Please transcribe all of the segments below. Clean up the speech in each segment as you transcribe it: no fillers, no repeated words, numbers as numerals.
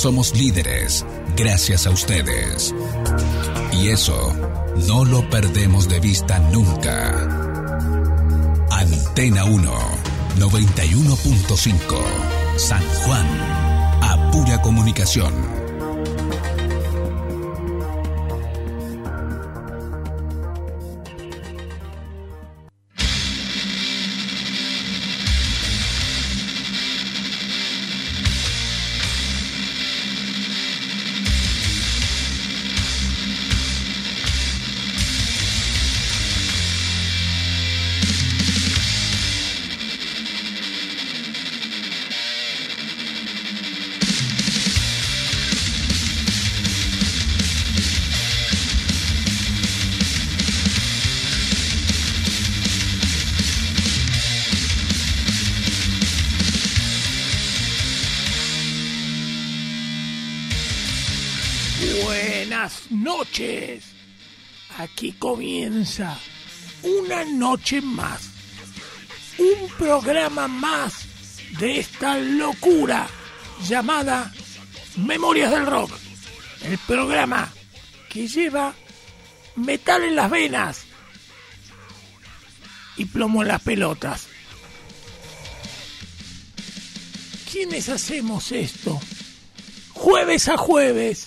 somos líderes gracias a ustedes. Y eso no lo perdemos de vista nunca. Antena 1, 91.5, San Juan, a pura comunicación. Noches, aquí comienza una noche más, un programa más de esta locura llamada Memorias del Rock, el programa que lleva metal en las venas y plomo en las pelotas. ¿Quiénes hacemos esto? Jueves a jueves.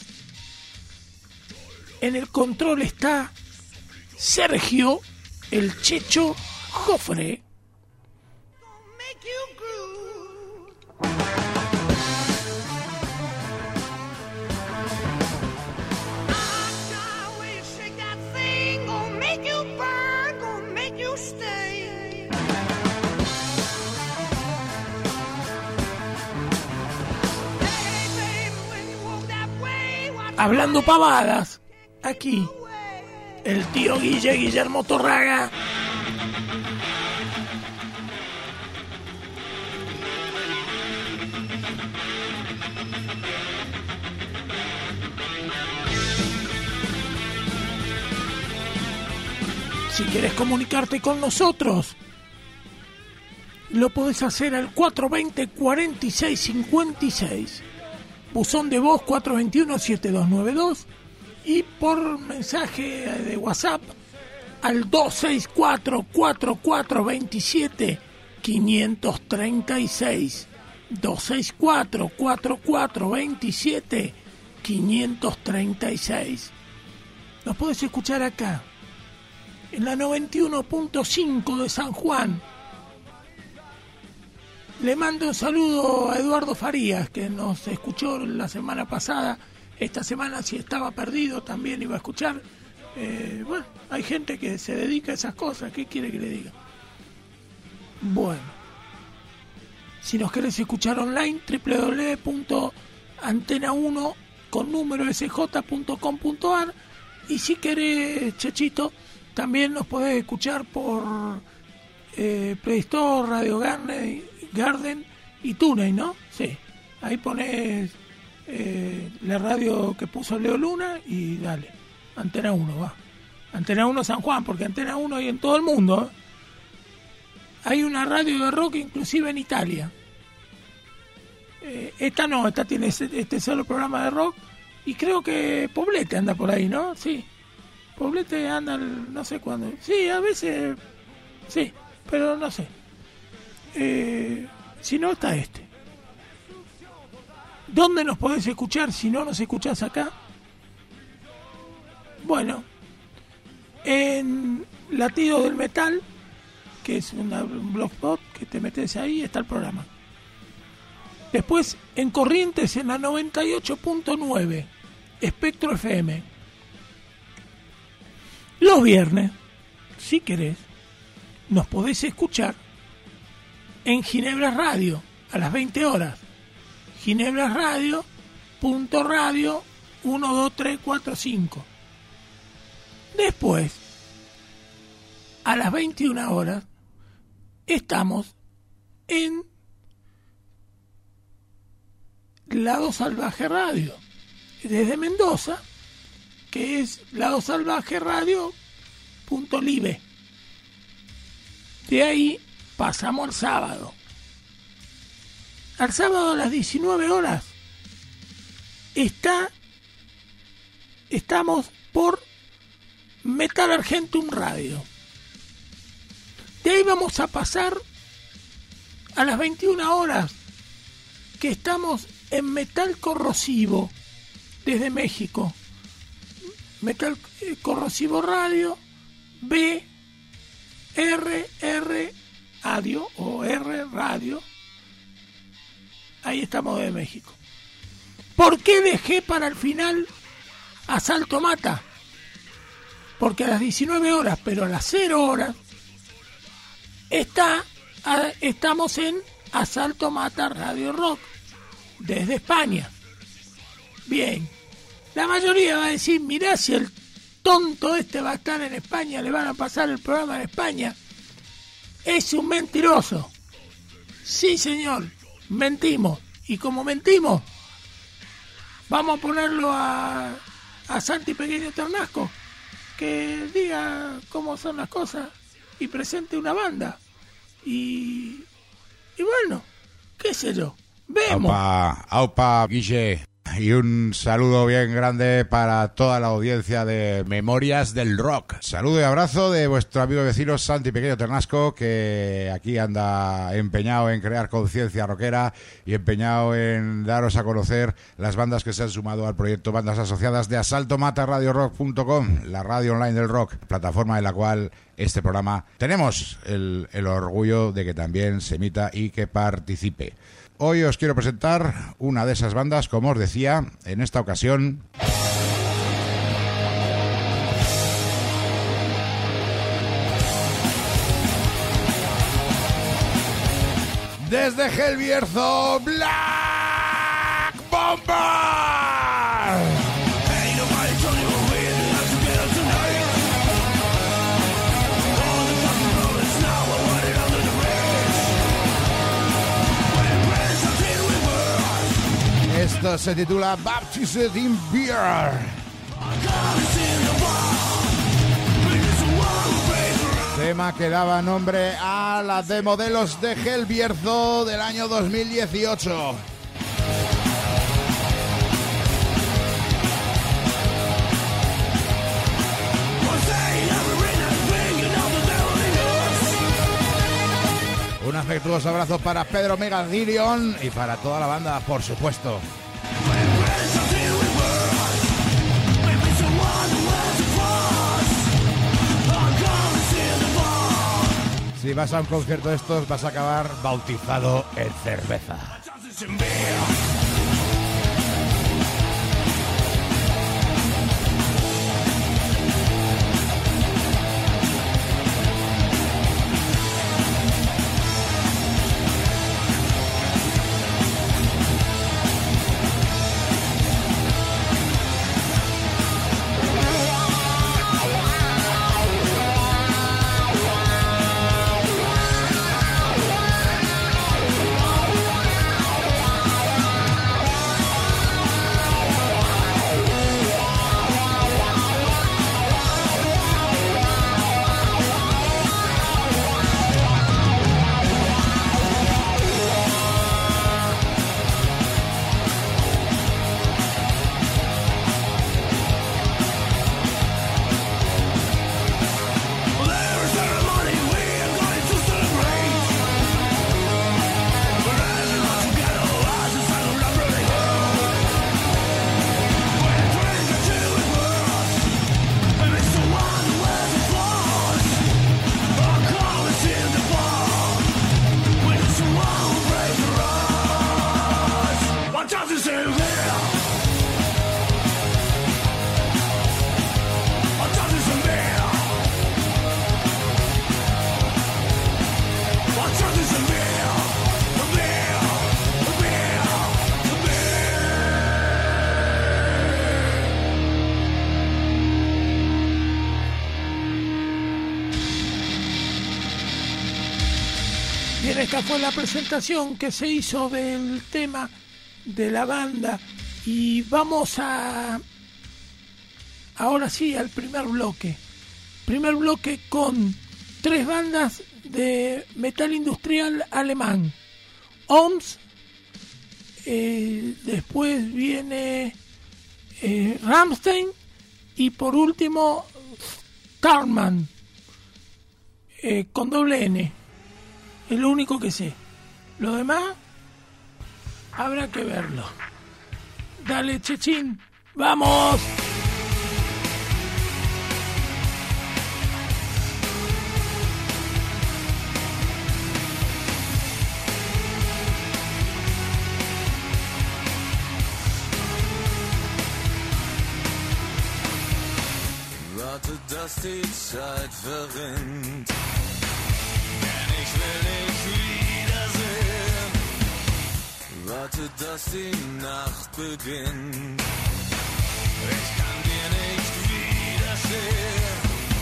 En el control está Sergio, el Checho Jofre. Hablando pavadas. Aquí, el tío Guillermo Torraga. Si quieres comunicarte con nosotros, lo podés hacer al 420-4656. Buzón de voz 421-7292. Y por mensaje de WhatsApp al 264-4427-536. 264-4427-536. Nos podés escuchar acá, en la 91.5 de San Juan. Le mando un saludo a Eduardo Farías, que nos escuchó la semana pasada. Esta semana, si estaba perdido, también iba a escuchar. Bueno, hay gente que se dedica a esas cosas. ¿Qué quiere que le diga? Bueno, si nos querés escuchar online, www.antena1 con número sj.com.ar. Y si querés, Chechito, también nos podés escuchar por Play Store, Radio Garden y TuneIn, ¿no? Sí, ahí ponés la radio que puso Leo Luna y dale, Antena 1 va. Antena 1 San Juan, porque Antena 1 hay en todo el mundo. Hay una radio de rock inclusive en Italia. Esta tiene este solo programa de rock. Y creo que Poblete anda por ahí, ¿no? Sí, Poblete anda no sé cuándo. Sí, a veces sí, pero no sé. Si no, está este. ¿Dónde nos podés escuchar si no nos escuchás acá? Bueno, en Latido del Metal, que es un blogspot que te metes ahí, está el programa. Después en Corrientes, en la 98.9, Espectro FM. Los viernes, si querés, nos podés escuchar en Ginebra Radio a las 20 horas. Ginebra Radio, .radio 12345. Después, a las 21 horas, estamos en Lado Salvaje Radio, desde Mendoza, que es ladosalvajeradio.live. De ahí pasamos al sábado. Al sábado a las 19 horas estamos por Metal Argentum Radio. De ahí vamos a pasar a las 21 horas, que estamos en Metal Corrosivo, desde México. Metal Corrosivo Radio, BRR Radio o R Radio. Ahí estamos de México. ¿Por qué dejé para el final Asalto Mata? Porque a las 19 horas, pero a las 0 horas, estamos en Asalto Mata Radio Rock, desde España. Bien, la mayoría va a decir, mirá, si el tonto este va a estar en España, le van a pasar el programa en España. Es un mentiroso. Sí, señor, mentimos. Y como mentimos, vamos a ponerlo a Santi Pequeño Ternasco, que diga cómo son las cosas y presente una banda. Y bueno, qué sé yo, vemos. Aupa, Guille. Y un saludo bien grande para toda la audiencia de Memorias del Rock. Saludo y abrazo de vuestro amigo y vecino Santi Pequeño Ternasco, que aquí anda empeñado en crear conciencia rockera y empeñado en daros a conocer las bandas que se han sumado al proyecto Bandas Asociadas de asaltomataradiorock.com, la radio online del rock, plataforma en la cual este programa tenemos el orgullo de que también se emita y que participe. Hoy os quiero presentar una de esas bandas, como os decía, en esta ocasión. Desde Hell Bierzo, Black Bomber. Esto se titula Baptized in Beer. Tema que daba nombre a la de modelos de Hell Bierzo del año 2018. Un afectuoso abrazo para Pedro Megadirion y para toda la banda, por supuesto. Si vas a un concierto de estos, vas a acabar bautizado en cerveza. Bien, esta fue la presentación que se hizo del tema de la banda y vamos ahora sí al primer bloque con 3 bandas de metal industrial alemán. OMS, después viene Rammstein y por último Starman, con doble N. Es lo único que sé. Lo demás habrá que verlo. Dale, Chechín, ¡vamos! Dass die Zeit verrinnt, denn ich will dich wiedersehen. Warte, dass die Nacht beginnt, ich kann dir nicht widerstehen.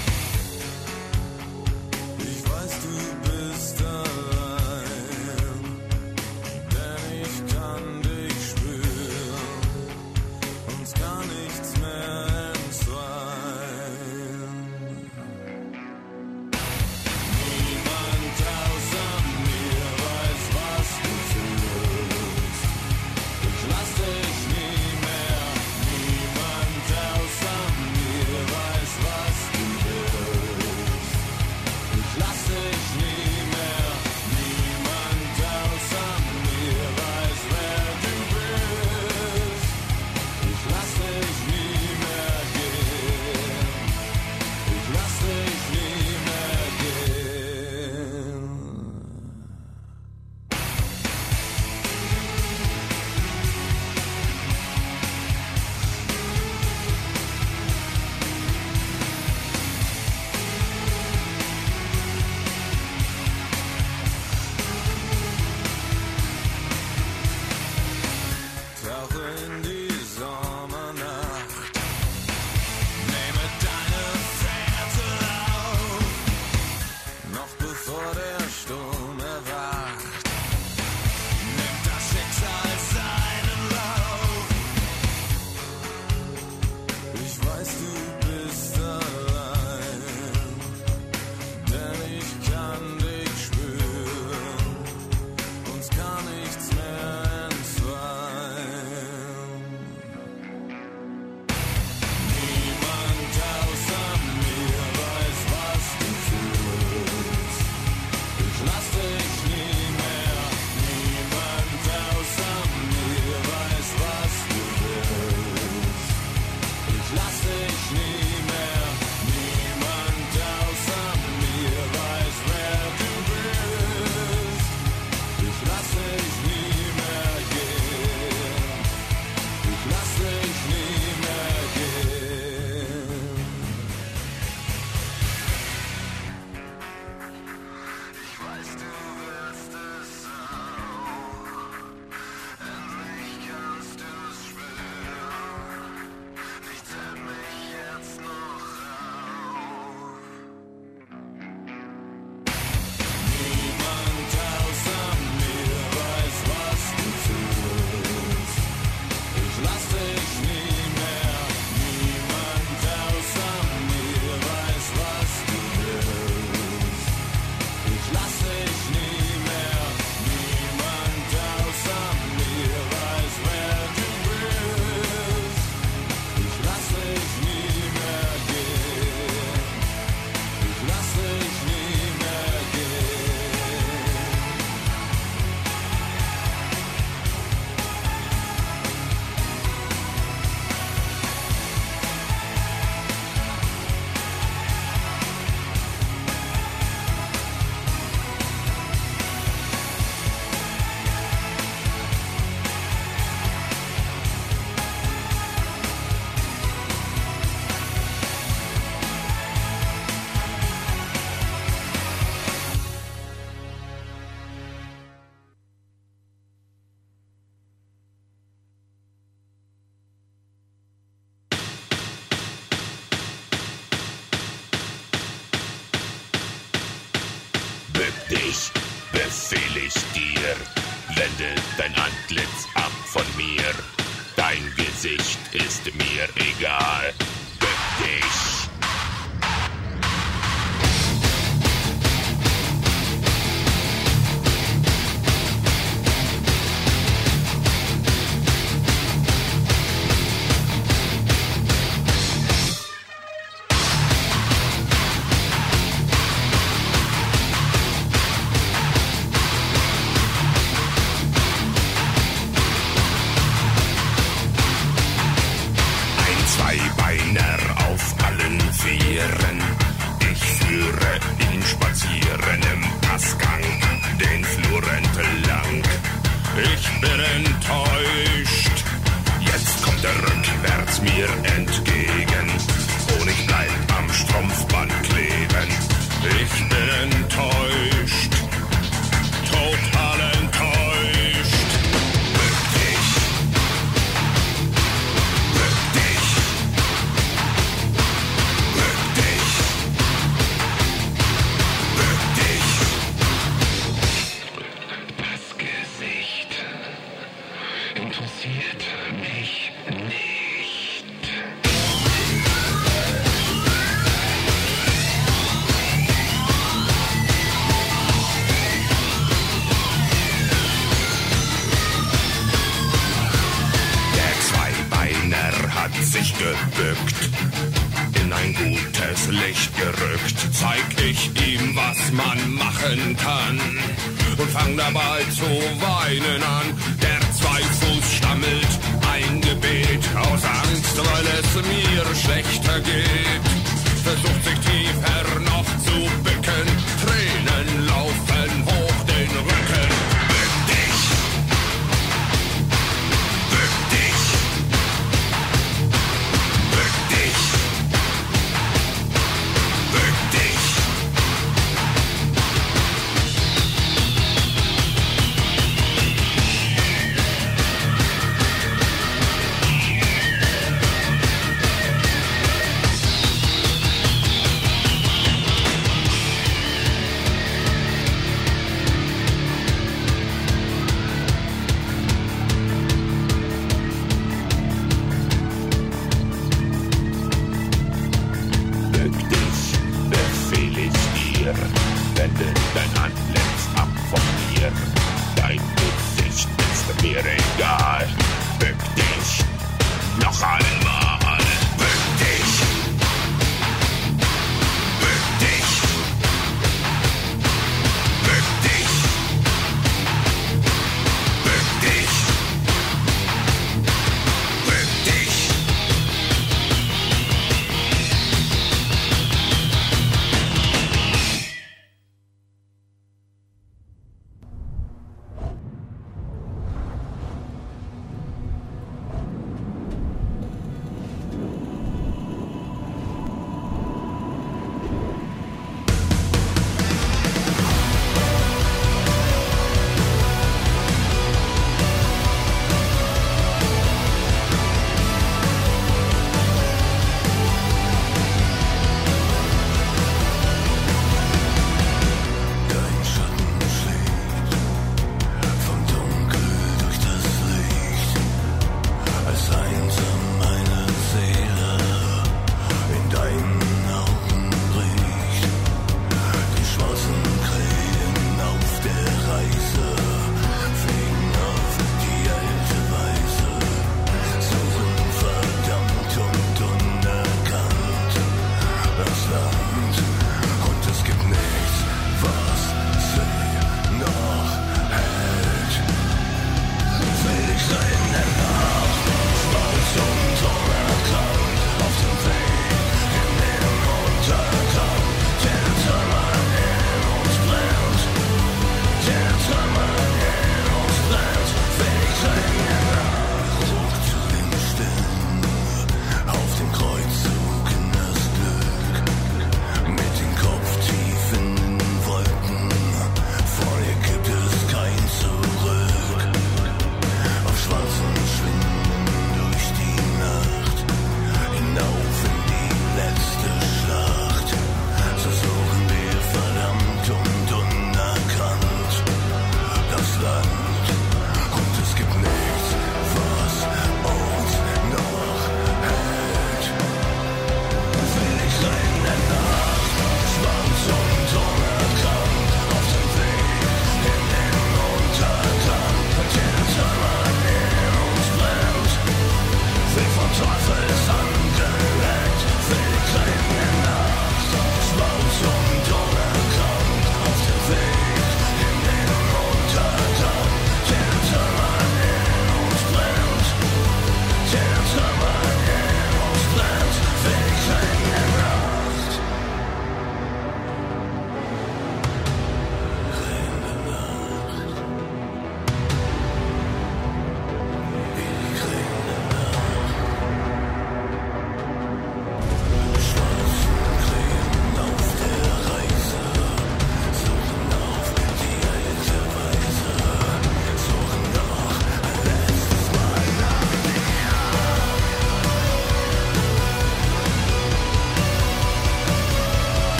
Ich weiß, du bist allein, denn ich kann dich spüren, uns gar nichts mehr entzweien. Dich befehl ich dir, wende dein Antlitz ab von mir. Dein Gesicht ist mir egal. Bück dich. ich bin enttäuscht. Jetzt kommt er rückwärts mir entgegen und ich bleib am Strumpfband kleben. Ich bin enttäuscht, total enttäuscht. Bück dich, bück dich, bück dich, bück dich. Das Gesicht interessiert mich nicht. Hat sich gebückt, in ein gutes Licht gerückt, zeig ich ihm, was man machen kann und fang dabei zu weinen an. Der Zweifuß stammelt ein Gebet aus Angst, weil es mir schlechter geht. Versucht sich tiefer noch zu bücken, Tränen laufen hoch den Rücken. Bück dich, bück dich. Wende dein Antlitz ab von mir. Dein Gesicht ist mir egal. Bück dich noch einmal. Bück dich. Bück dich. Bück dich. Bück dich. Bück dich.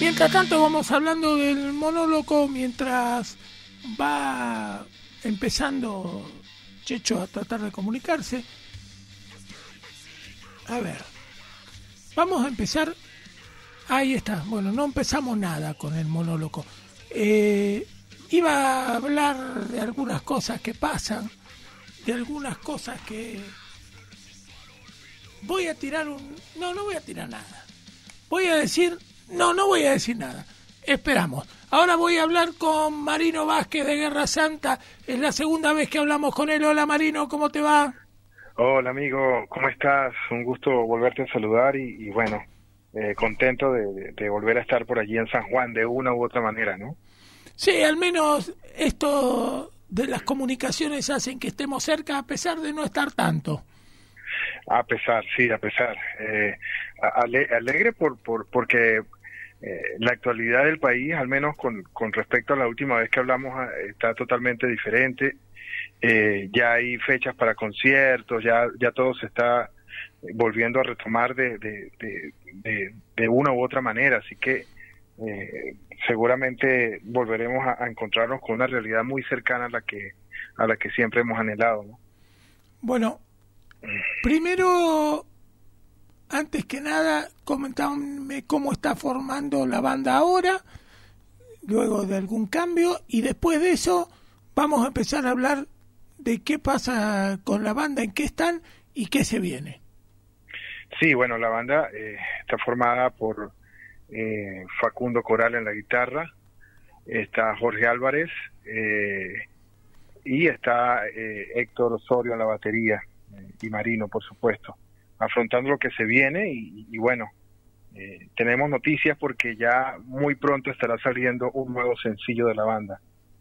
Mientras tanto vamos hablando del monólogo mientras va empezando Checho a tratar de comunicarse. A ver, vamos a empezar. Ahí está. Bueno, no empezamos nada con el monólogo. Iba a hablar de algunas cosas que pasan, de algunas cosas que... Voy a tirar un... No voy a tirar nada. Voy a decir... No voy a decir nada. Esperamos. Ahora voy a hablar con Marino Vázquez de Guerra Santa. Es la segunda vez que hablamos con él. Hola Marino, ¿cómo te va? Hola amigo, ¿cómo estás? Un gusto volverte a saludar y bueno, contento de volver a estar por allí en San Juan de una u otra manera, ¿no? Sí, al menos esto de las comunicaciones hacen que estemos cerca a pesar de no estar tanto. A pesar. Alegre porque la actualidad del país, al menos con respecto a la última vez que hablamos, está totalmente diferente. Ya hay fechas para conciertos, ya todo se está volviendo a retomar de una u otra manera, así que seguramente volveremos a encontrarnos con una realidad muy cercana a la que siempre hemos anhelado, ¿no? Bueno, primero, antes que nada, comentame cómo está formando la banda ahora, luego de algún cambio, y después de eso vamos a empezar a hablar de qué pasa con la banda, en qué están y qué se viene. Sí, bueno, la banda está formada por Facundo Coral en la guitarra, está Jorge Álvarez y está Héctor Osorio en la batería y Marino, por supuesto, afrontando lo que se viene y bueno, tenemos noticias porque ya muy pronto estará saliendo un nuevo sencillo de la banda.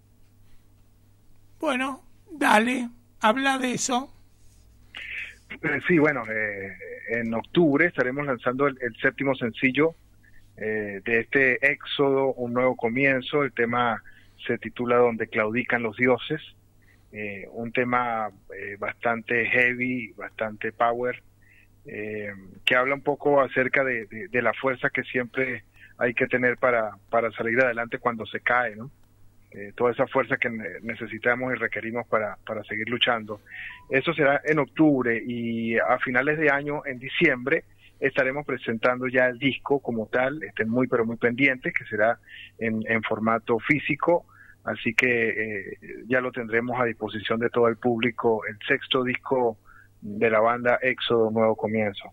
Bueno, dale, habla de eso. Sí, bueno, en octubre estaremos lanzando el séptimo sencillo de este éxodo, un nuevo comienzo. El tema se titula Donde claudican los dioses, un tema bastante heavy, bastante power, que habla un poco acerca de la fuerza que siempre hay que tener para salir adelante cuando se cae, ¿no? Toda esa fuerza que necesitamos y requerimos para seguir luchando. Eso será en octubre y a finales de año, en diciembre, estaremos presentando ya el disco como tal. Estén muy pero muy pendientes, que será en formato físico, así que ya lo tendremos a disposición de todo el público, el sexto disco de la banda Éxodo, Nuevo Comienzo.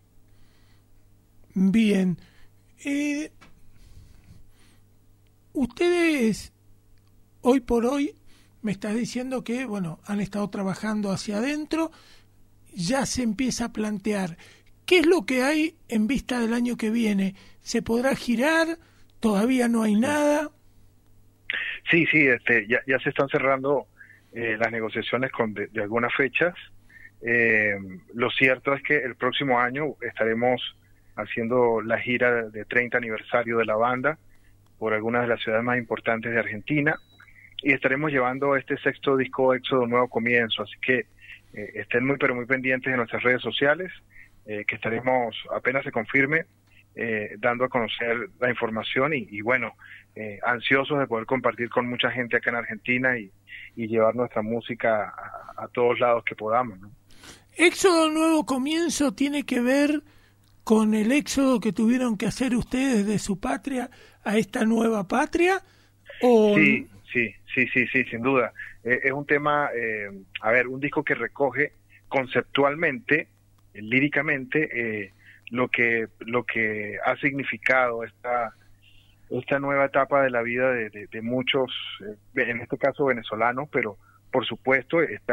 Bien. Ustedes... Hoy por hoy me estás diciendo que, bueno, han estado trabajando hacia adentro, ya se empieza a plantear qué es lo que hay en vista del año que viene. ¿Se podrá girar? ¿Todavía no hay nada? Sí, ya se están cerrando las negociaciones de algunas fechas. Lo cierto es que el próximo año estaremos haciendo la gira de 30 aniversario de la banda por algunas de las ciudades más importantes de Argentina. Y estaremos llevando este sexto disco Éxodo, Nuevo Comienzo, así que estén muy pero muy pendientes de nuestras redes sociales, que estaremos, apenas se confirme, dando a conocer la información y bueno, ansiosos de poder compartir con mucha gente acá en Argentina y llevar nuestra música a todos lados que podamos, ¿no? Éxodo, Nuevo Comienzo tiene que ver con el éxodo que tuvieron que hacer ustedes de su patria a esta nueva patria, ¿o...? Sí, sin duda. Es un tema, un disco que recoge conceptualmente, líricamente, lo que ha significado esta nueva etapa de la vida de muchos, en este caso venezolanos, pero por supuesto es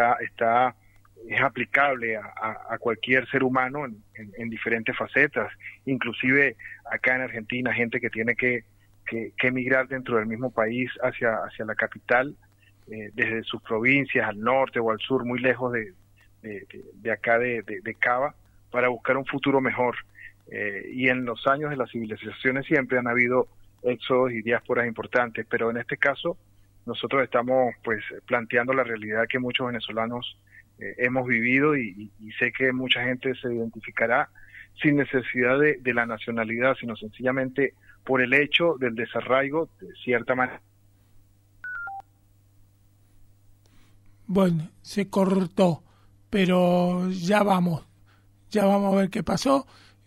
aplicable a cualquier ser humano en diferentes facetas, inclusive acá en Argentina, gente que tiene que emigrar dentro del mismo país hacia la capital, desde sus provincias al norte o al sur, muy lejos de acá de Cava, para buscar un futuro mejor. Y en los años de las civilizaciones siempre han habido éxodos y diásporas importantes, pero en este caso nosotros estamos pues planteando la realidad que muchos venezolanos hemos vivido y sé que mucha gente se identificará sin necesidad de la nacionalidad, sino sencillamente por el hecho del desarraigo, de cierta manera. Bueno, se cortó, pero ya vamos a ver qué pasó.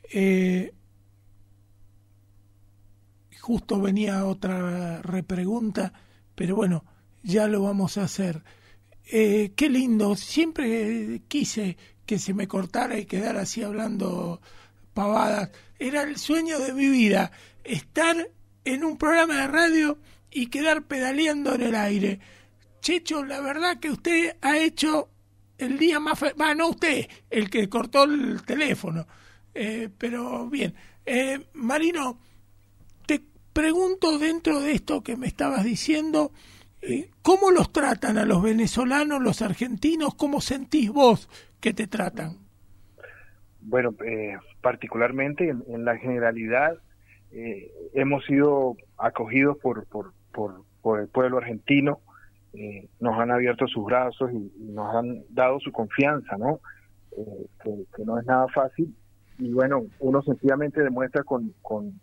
Justo venía otra repregunta, pero bueno, ya lo vamos a hacer. Qué lindo, siempre quise que se me cortara y quedar así hablando pavadas. Era el sueño de mi vida, estar en un programa de radio y quedar pedaleando en el aire. Checho, la verdad que usted ha hecho el día más no usted, el que cortó el teléfono, pero bien. Marino, te pregunto, dentro de esto que me estabas diciendo, ¿cómo los tratan a los venezolanos, los argentinos? ¿Cómo sentís vos que te tratan? Bueno, particularmente en la generalidad, hemos sido acogidos por el pueblo argentino. Nos han abierto sus brazos y nos han dado su confianza, ¿no? Que no es nada fácil. Y bueno, uno sencillamente demuestra con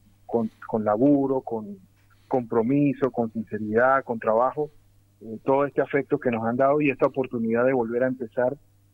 laburo, con compromiso, con sinceridad, con trabajo, todo este afecto que nos han dado y esta oportunidad de volver a empezar,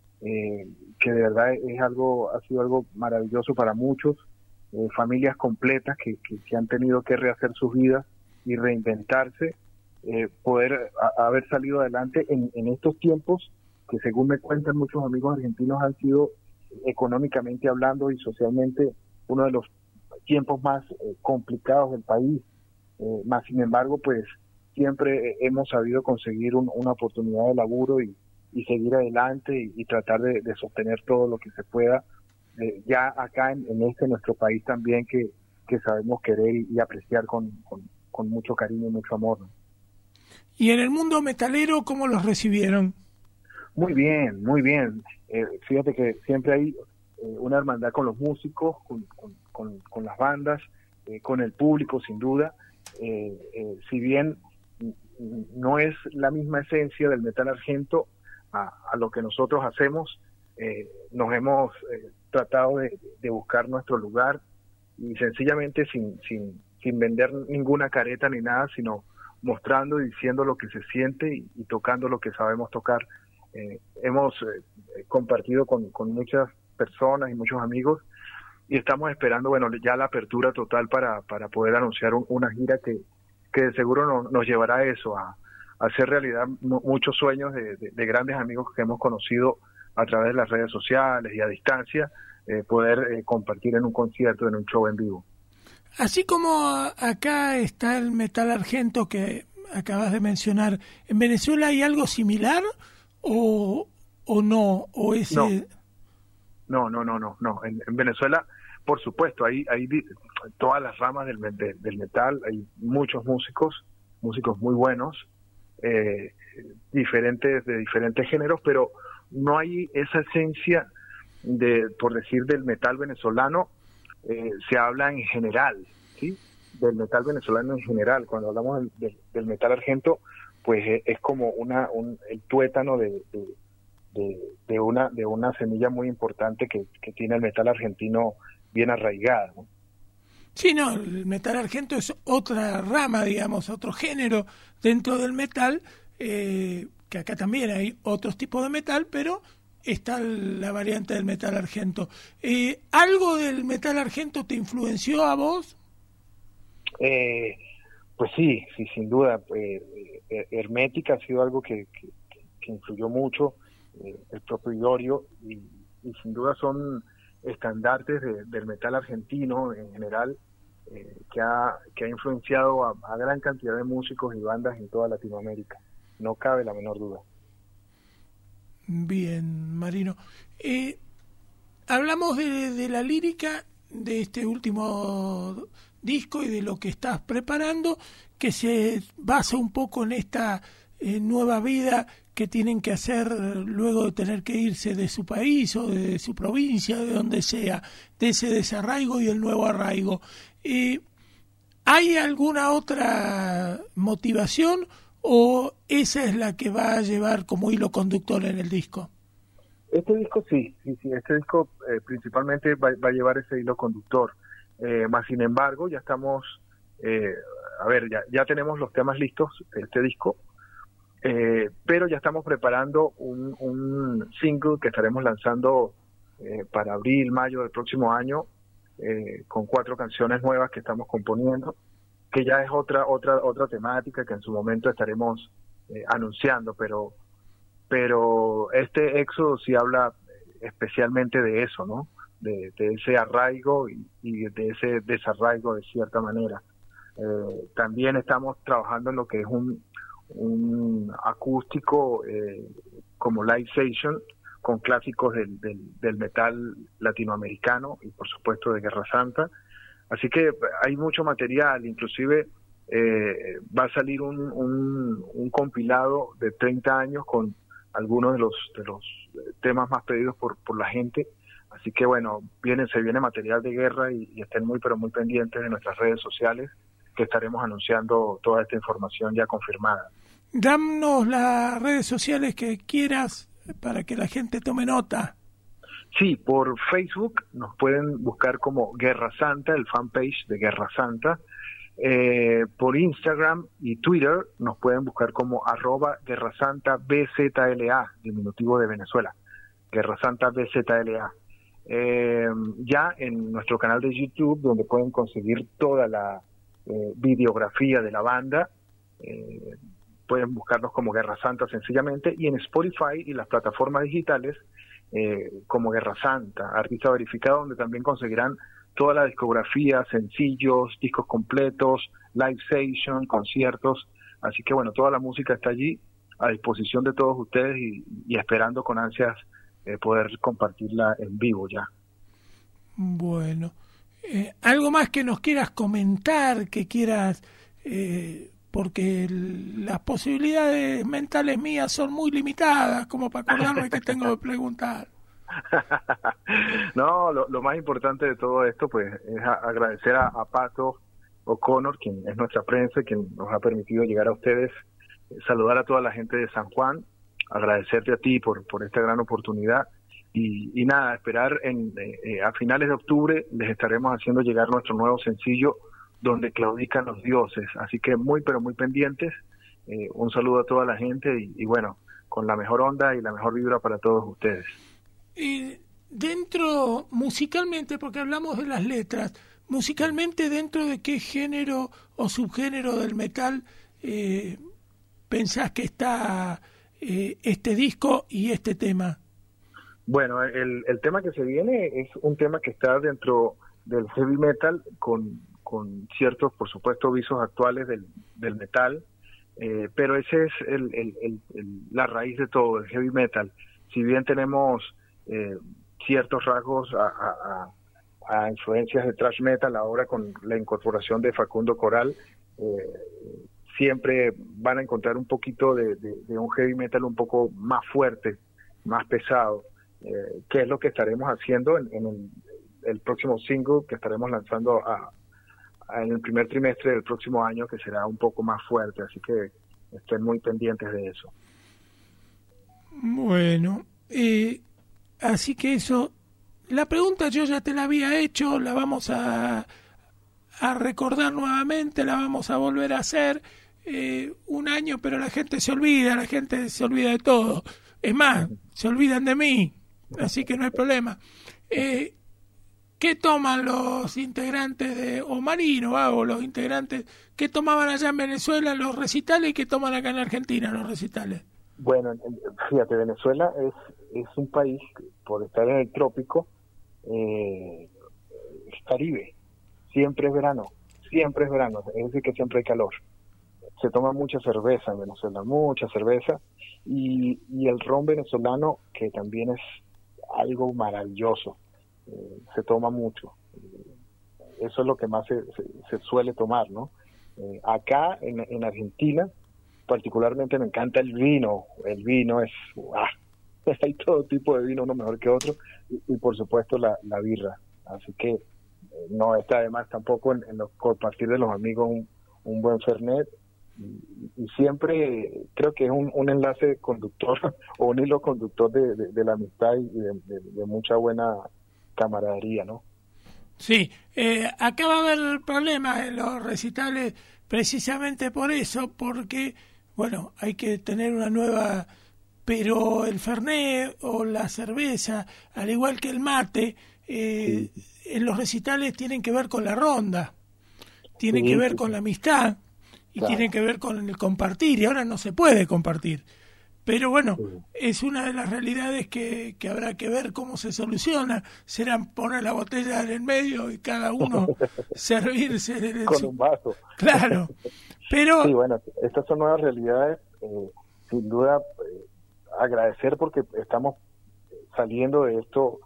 que de verdad ha sido algo maravilloso para muchos, familias completas que han tenido que rehacer sus vidas y reinventarse. Poder haber salido adelante en estos tiempos que, según me cuentan muchos amigos argentinos, han sido económicamente hablando y socialmente uno de los tiempos más complicados del país. Más sin embargo, pues siempre hemos sabido conseguir una oportunidad de laburo y seguir adelante y tratar de sostener todo lo que se pueda, ya acá en nuestro país también, que sabemos querer y apreciar con mucho cariño y mucho amor, ¿no? ¿Y en el mundo metalero cómo los recibieron? Muy bien, muy bien. Fíjate que siempre hay una hermandad con los músicos, con las bandas, con el público, sin duda. Si bien no es la misma esencia del metal argento a lo que nosotros hacemos, nos hemos tratado de buscar nuestro lugar y sencillamente sin vender ninguna careta ni nada, sino mostrando y diciendo lo que se siente y tocando lo que sabemos tocar. Hemos compartido con muchas personas y muchos amigos y estamos esperando, bueno, ya la apertura total para poder anunciar una gira que de seguro nos llevará a eso, a hacer realidad muchos sueños de grandes amigos que hemos conocido a través de las redes sociales y a distancia, poder compartir en un concierto, en un show en vivo. Así como acá está el metal argento que acabas de mencionar, ¿en Venezuela hay algo similar o no? ¿O ese... No. En Venezuela, por supuesto, hay todas las ramas del metal, hay muchos músicos muy buenos, de diferentes géneros, pero no hay esa esencia por decir, del metal venezolano. Se habla en general, ¿sí? Del metal venezolano en general. Cuando hablamos del metal argento, pues es como el tuétano de una semilla muy importante que tiene el metal argentino bien arraigada, ¿no? Sí, no, el metal argento es otra rama, digamos, otro género dentro del metal, que acá también hay otros tipos de metal, pero está la variante del metal argento. ¿Algo del metal argento te influenció a vos? Pues sí, sin duda. Hermética ha sido algo que influyó mucho, el propio Iorio, y sin duda son estandartes del metal argentino en general, que ha influenciado a gran cantidad de músicos y bandas en toda Latinoamérica. No cabe la menor duda. Bien, Marino. Hablamos de la lírica de este último disco y de lo que estás preparando, que se basa un poco en esta nueva vida que tienen que hacer luego de tener que irse de su país o de su provincia, de donde sea, de ese desarraigo y el nuevo arraigo. ¿Hay alguna otra motivación o esa es la que va a llevar como hilo conductor en el disco? Este disco sí, este disco principalmente va a llevar ese hilo conductor. Más sin embargo, ya estamos a ver, ya tenemos los temas listos de este disco, pero ya estamos preparando un single que estaremos lanzando para abril, mayo del próximo año, con 4 canciones nuevas que estamos componiendo, que ya es otra temática que en su momento estaremos anunciando, pero este éxodo sí habla especialmente de eso, ¿no? De ese arraigo y de ese desarraigo de cierta manera. También estamos trabajando en lo que es un acústico como live session con clásicos del metal latinoamericano y por supuesto de Guerra Santa. Así que hay mucho material, inclusive va a salir un compilado de 30 años con algunos de los temas más pedidos por la gente. Así que bueno, se viene material de guerra y estén muy pero muy pendientes de nuestras redes sociales, que estaremos anunciando toda esta información ya confirmada. Danos las redes sociales que quieras para que la gente tome nota. Sí, por Facebook nos pueden buscar como Guerra Santa, el fanpage de Guerra Santa. Por Instagram y Twitter nos pueden buscar como @GuerraSantaBZLA, diminutivo de Venezuela, Guerra Santa BZLA. Ya en nuestro canal de YouTube, donde pueden conseguir toda la videografía de la banda, pueden buscarnos como Guerra Santa sencillamente, y en Spotify y las plataformas digitales como Guerra Santa, artista verificado, donde también conseguirán toda la discografía, sencillos, discos completos, live session, conciertos. Así que bueno, toda la música está allí a disposición de todos ustedes y esperando con ansias poder compartirla en vivo ya. Bueno, algo más que nos quieras comentar, que quieras, porque las posibilidades mentales mías son muy limitadas como para acordarme que tengo que preguntar. No, lo más importante de todo esto pues es agradecer a Pato O'Connor, quien es nuestra prensa, quien nos ha permitido llegar a ustedes, saludar a toda la gente de San Juan, agradecerte a ti por esta gran oportunidad y nada, esperar a finales de octubre les estaremos haciendo llegar nuestro nuevo sencillo, Donde claudican los dioses, así que muy pero muy pendientes. Un saludo a toda la gente y bueno, con la mejor onda y la mejor vibra para todos ustedes. Dentro, musicalmente, porque hablamos de las letras, musicalmente, ¿dentro de qué género o subgénero del metal pensás que está este disco y este tema? Bueno, el tema que se viene es un tema que está dentro del heavy metal con ciertos, por supuesto, visos actuales del metal, pero ese es la raíz de todo, el heavy metal. Si bien tenemos ciertos rasgos a influencias de thrash metal, ahora con la incorporación de Facundo Coral, siempre van a encontrar un poquito de un heavy metal un poco más fuerte, más pesado, que es lo que estaremos haciendo en el próximo single que estaremos lanzando en el primer trimestre del próximo año, que será un poco más fuerte, así que estén muy pendientes de eso. Bueno, así que eso, la pregunta yo ya te la había hecho, la vamos a recordar nuevamente, la vamos a volver a hacer. Un año, pero la gente se olvida de todo. Es más, se olvidan de mí, así que no hay problema. ¿Qué toman los integrantes o los integrantes, qué tomaban allá en Venezuela los recitales y qué toman acá en Argentina los recitales? Bueno, fíjate, Venezuela es un país, por estar en el trópico, es Caribe, siempre es verano, es decir que siempre hay calor. Se toma mucha cerveza en Venezuela, mucha cerveza, y el ron venezolano, que también es algo maravilloso, se toma mucho. Eso es lo que más se suele tomar, ¿no? Acá en Argentina, particularmente me encanta el vino. El vino es... hay todo tipo de vino, uno mejor que otro, y por supuesto la birra. Así que no está de más tampoco en compartir de los amigos un buen Fernet, y siempre creo que es un enlace conductor o un hilo conductor de la amistad y de mucha buena camaradería, ¿no? Sí, acá va a haber problemas en los recitales precisamente por eso, porque, bueno, hay que tener una nueva... Pero el Fernet o la cerveza, al igual que el mate, en los recitales tienen que ver con la ronda, tienen que ver con la amistad y tienen que ver con el compartir, y ahora no se puede compartir. Pero bueno, es una de las realidades que habrá que ver cómo se soluciona. Será poner la botella en el medio y cada uno servirse con un vaso. Claro, pero... Sí, bueno, estas son nuevas realidades, sin duda, agradecer porque estamos saliendo de esto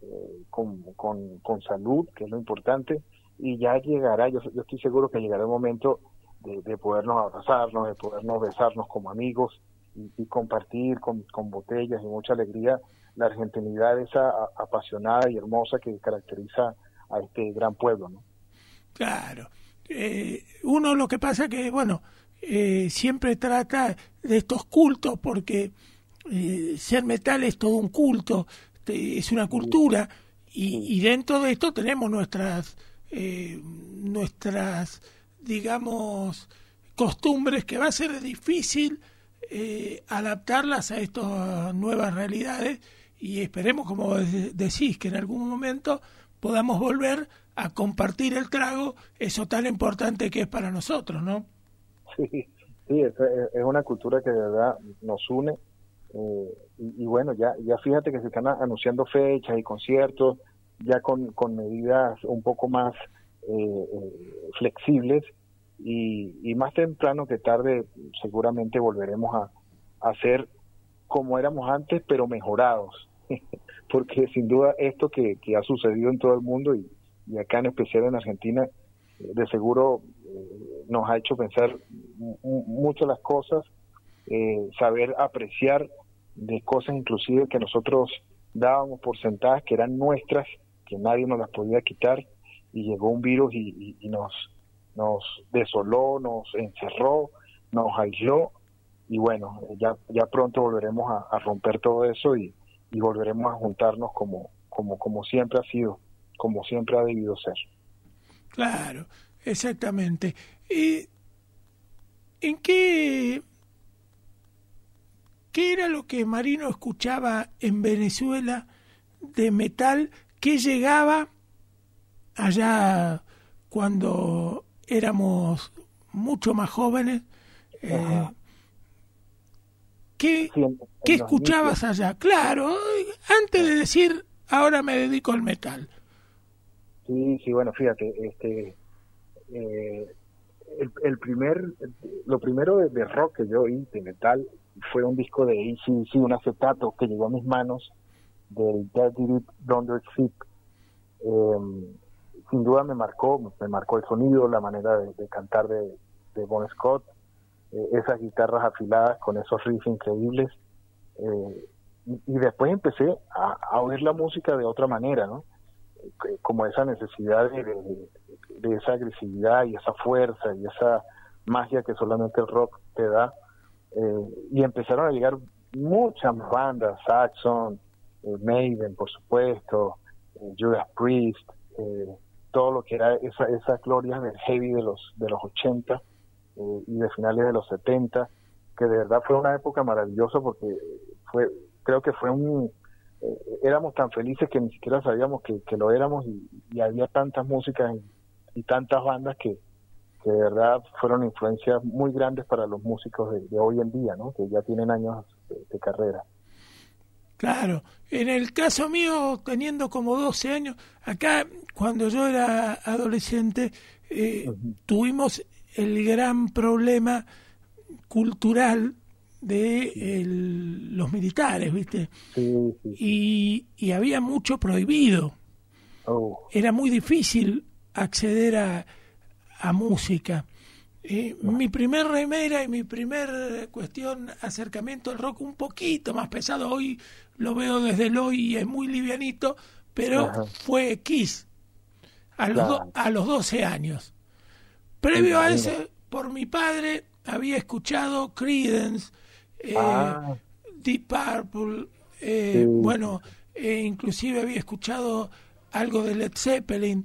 con salud, que es lo importante, y ya llegará, yo estoy seguro que llegará el momento de podernos abrazarnos, de podernos besarnos como amigos y compartir con botellas y mucha alegría la argentinidad esa apasionada y hermosa que caracteriza a este gran pueblo, ¿no? Claro. Uno lo que pasa que, bueno, siempre trata de estos cultos porque ser metal es todo un culto, es una cultura y dentro de esto tenemos nuestras digamos costumbres que va a ser difícil adaptarlas a estas nuevas realidades y esperemos, como decís, que en algún momento podamos volver a compartir el trago, eso tan importante que es para nosotros, ¿no? Sí, es una cultura que de verdad nos une. Y bueno, ya fíjate que se están anunciando fechas y conciertos ya con medidas un poco más flexibles y más temprano que tarde seguramente volveremos a ser como éramos antes, pero mejorados, porque sin duda esto que ha sucedido en todo el mundo y acá en especial en Argentina, de seguro nos ha hecho pensar mucho las cosas, saber apreciar de cosas inclusive que nosotros dábamos por sentadas que eran nuestras, que nadie nos las podía quitar, y llegó un virus y nos desoló, nos encerró, nos aisló, y bueno, ya pronto volveremos a romper todo eso y volveremos a juntarnos como siempre ha sido, como siempre ha debido ser. Claro, exactamente. ¿En qué era lo que Marino escuchaba en Venezuela de metal que llegaba allá cuando éramos mucho más jóvenes? ¿Qué escuchabas allá? Claro, antes de decir ahora me dedico al metal. Sí, bueno, fíjate, lo primero de rock que yo oí, de metal, fue un disco de AC/DC, un acetato que llegó a mis manos del Dead Deep Blonder Sick. Sin duda me marcó el sonido, la manera de cantar de Bon Scott, esas guitarras afiladas con esos riffs increíbles, y después empecé a oír la música de otra manera, ¿no? Como esa necesidad de esa agresividad y esa fuerza y esa magia que solamente el rock te da, y empezaron a llegar muchas bandas, Saxon, Maiden, por supuesto, Judas Priest, todo lo que era esas glorias del heavy de los 80 y de finales de los 70, que de verdad fue una época maravillosa porque creo que fue éramos tan felices que ni siquiera sabíamos que lo éramos y había tantas músicas y tantas bandas que de verdad fueron influencias muy grandes para los músicos de hoy en día, ¿no? Que ya tienen años de carrera. Claro, en el caso mío, teniendo como 12 años, acá cuando yo era adolescente, tuvimos el gran problema cultural de los militares, ¿viste? Sí. Y había mucho prohibido. Era muy difícil acceder a música. Mi primer remera y mi primer acercamiento al rock un poquito más pesado, hoy lo veo desde el hoy y es muy livianito, pero fue Kiss a los 12 años. Previo a ese, por mi padre, había escuchado Creedence, Deep Purple, bueno, inclusive había escuchado algo de Led Zeppelin,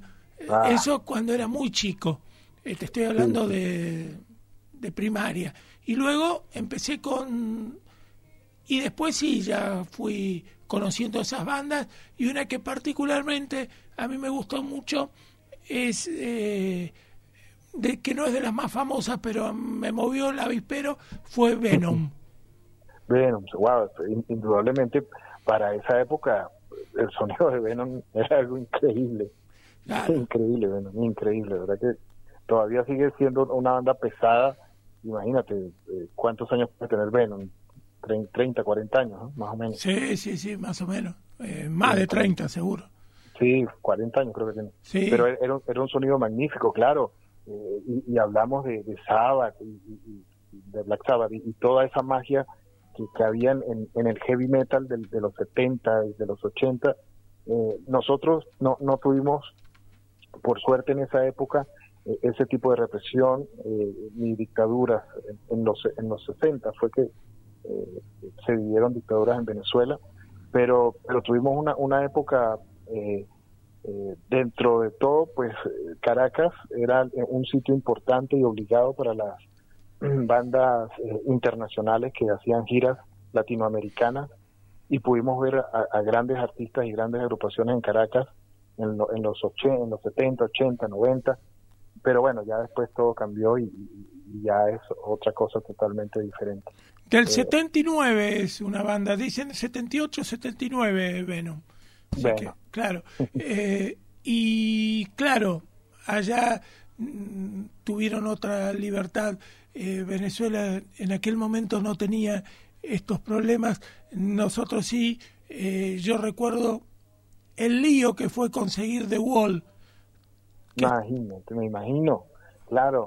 Eso cuando era muy chico. Te estoy hablando de primaria. Y luego empecé con... Y después sí, ya fui conociendo esas bandas. Y una que particularmente a mí me gustó mucho es... de que no es de las más famosas, pero me movió el avispero, fue Venom. Venom, wow, indudablemente para esa época el sonido de Venom era algo increíble. Claro. Increíble, Venom, increíble, verdad que todavía sigue siendo una banda pesada. Imagínate cuántos años puede tener Venom, 30, 40 años, ¿no? Más o menos. Sí, más o menos, más de 30 seguro. Sí, 40 años creo que tiene. Sí. Pero era un sonido magnífico, claro. Y hablamos de Sabbath y de Black Sabbath y toda esa magia que había en el heavy metal de los 70, de los 80. Nosotros no tuvimos, por suerte en esa época, ese tipo de represión ni dictaduras. En los 60 fue que se vivieron dictaduras en Venezuela, pero tuvimos una época... dentro de todo, pues Caracas era un sitio importante y obligado para las bandas internacionales que hacían giras latinoamericanas, y pudimos ver a grandes artistas y grandes agrupaciones en Caracas en los 70, 80, 90, pero bueno, ya después todo cambió y ya es otra cosa totalmente diferente. Del 79 es una banda, dicen 78, 79 Venom. Bueno. Que, claro. Y claro, allá tuvieron otra libertad. Venezuela en aquel momento no tenía estos problemas. Nosotros sí. Yo recuerdo el lío que fue conseguir The Wall. Me imagino. Claro.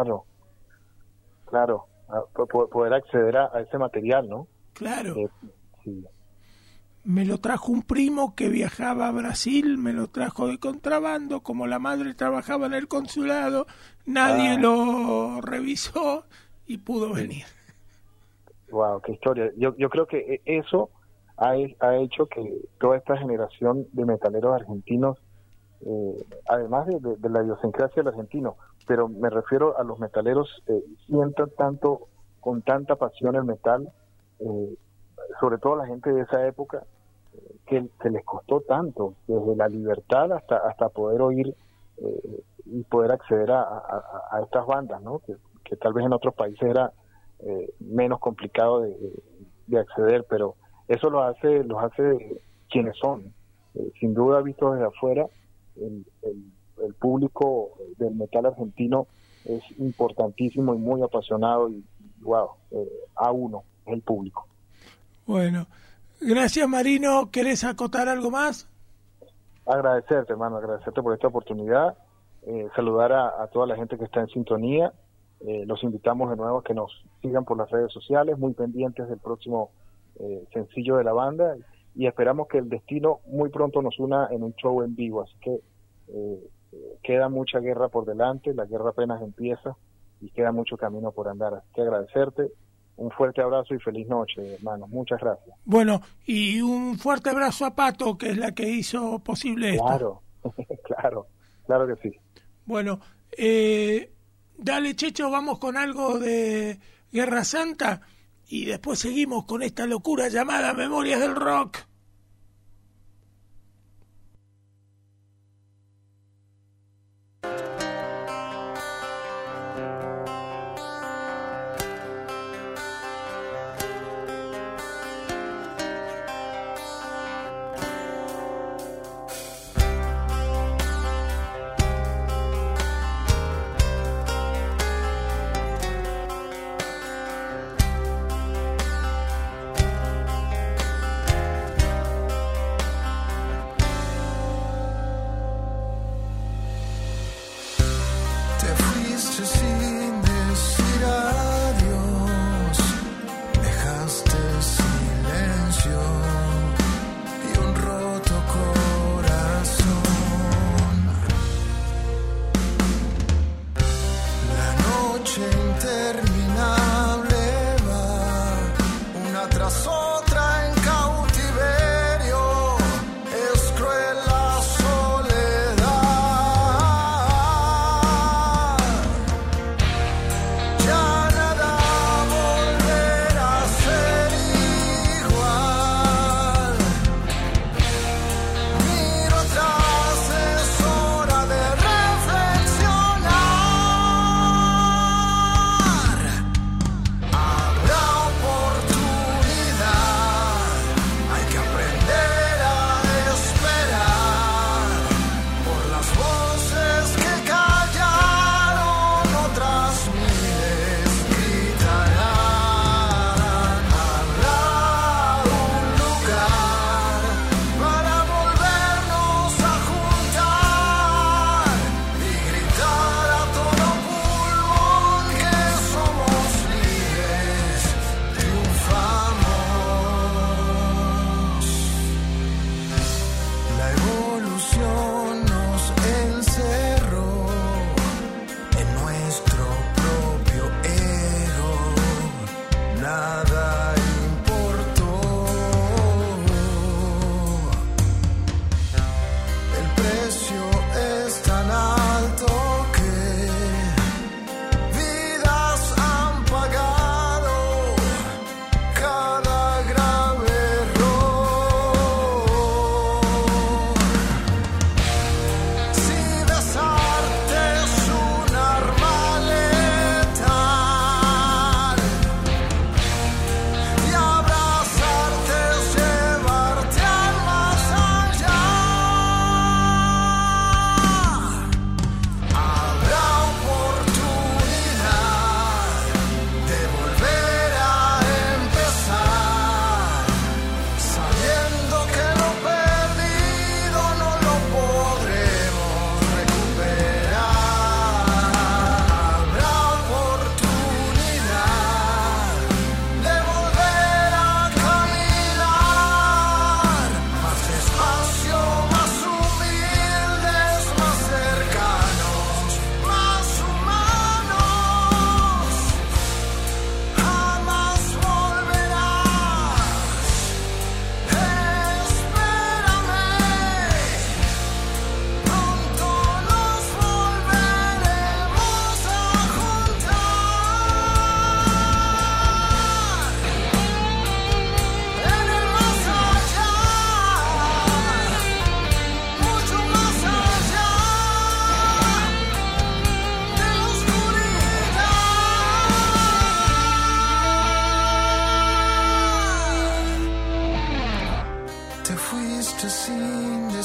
Poder acceder a ese material, ¿no? Claro. Sí. Me lo trajo un primo que viajaba a Brasil, me lo trajo de contrabando, como la madre trabajaba en el consulado, nadie lo revisó y pudo venir. Wow, qué historia. Yo creo que eso ha hecho que toda esta generación de metaleros argentinos, además de la idiosincrasia del argentino, pero me refiero a los metaleros, sientan tanto, con tanta pasión el metal, sobre todo la gente de esa época, que les costó tanto, desde la libertad hasta poder oír y poder acceder a estas bandas, ¿no? Que tal vez en otros países era menos complicado de acceder, pero eso los hace quienes son. Sin duda, visto desde afuera, el público del metal argentino es importantísimo y muy apasionado, y wow, A1 es el público. Bueno, gracias Marino. ¿Querés acotar algo más? Agradecerte, hermano, agradecerte por esta oportunidad, saludar a toda la gente que está en sintonía. Los invitamos de nuevo a que nos sigan por las redes sociales, muy pendientes del próximo sencillo de la banda, y esperamos que el destino muy pronto nos una en un show en vivo, así que queda mucha guerra por delante, la guerra apenas empieza y queda mucho camino por andar, así que agradecerte. Un fuerte abrazo y feliz noche, hermano. Muchas gracias. Bueno, y un fuerte abrazo a Pato, que es la que hizo posible esto. Claro que sí. Bueno, dale, Checho, vamos con algo de Guerra Santa y después seguimos con esta locura llamada Memorias del Rock.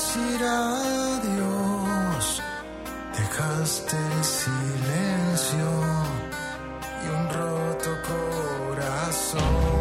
decir adiós, dejaste el silencio y un roto corazón.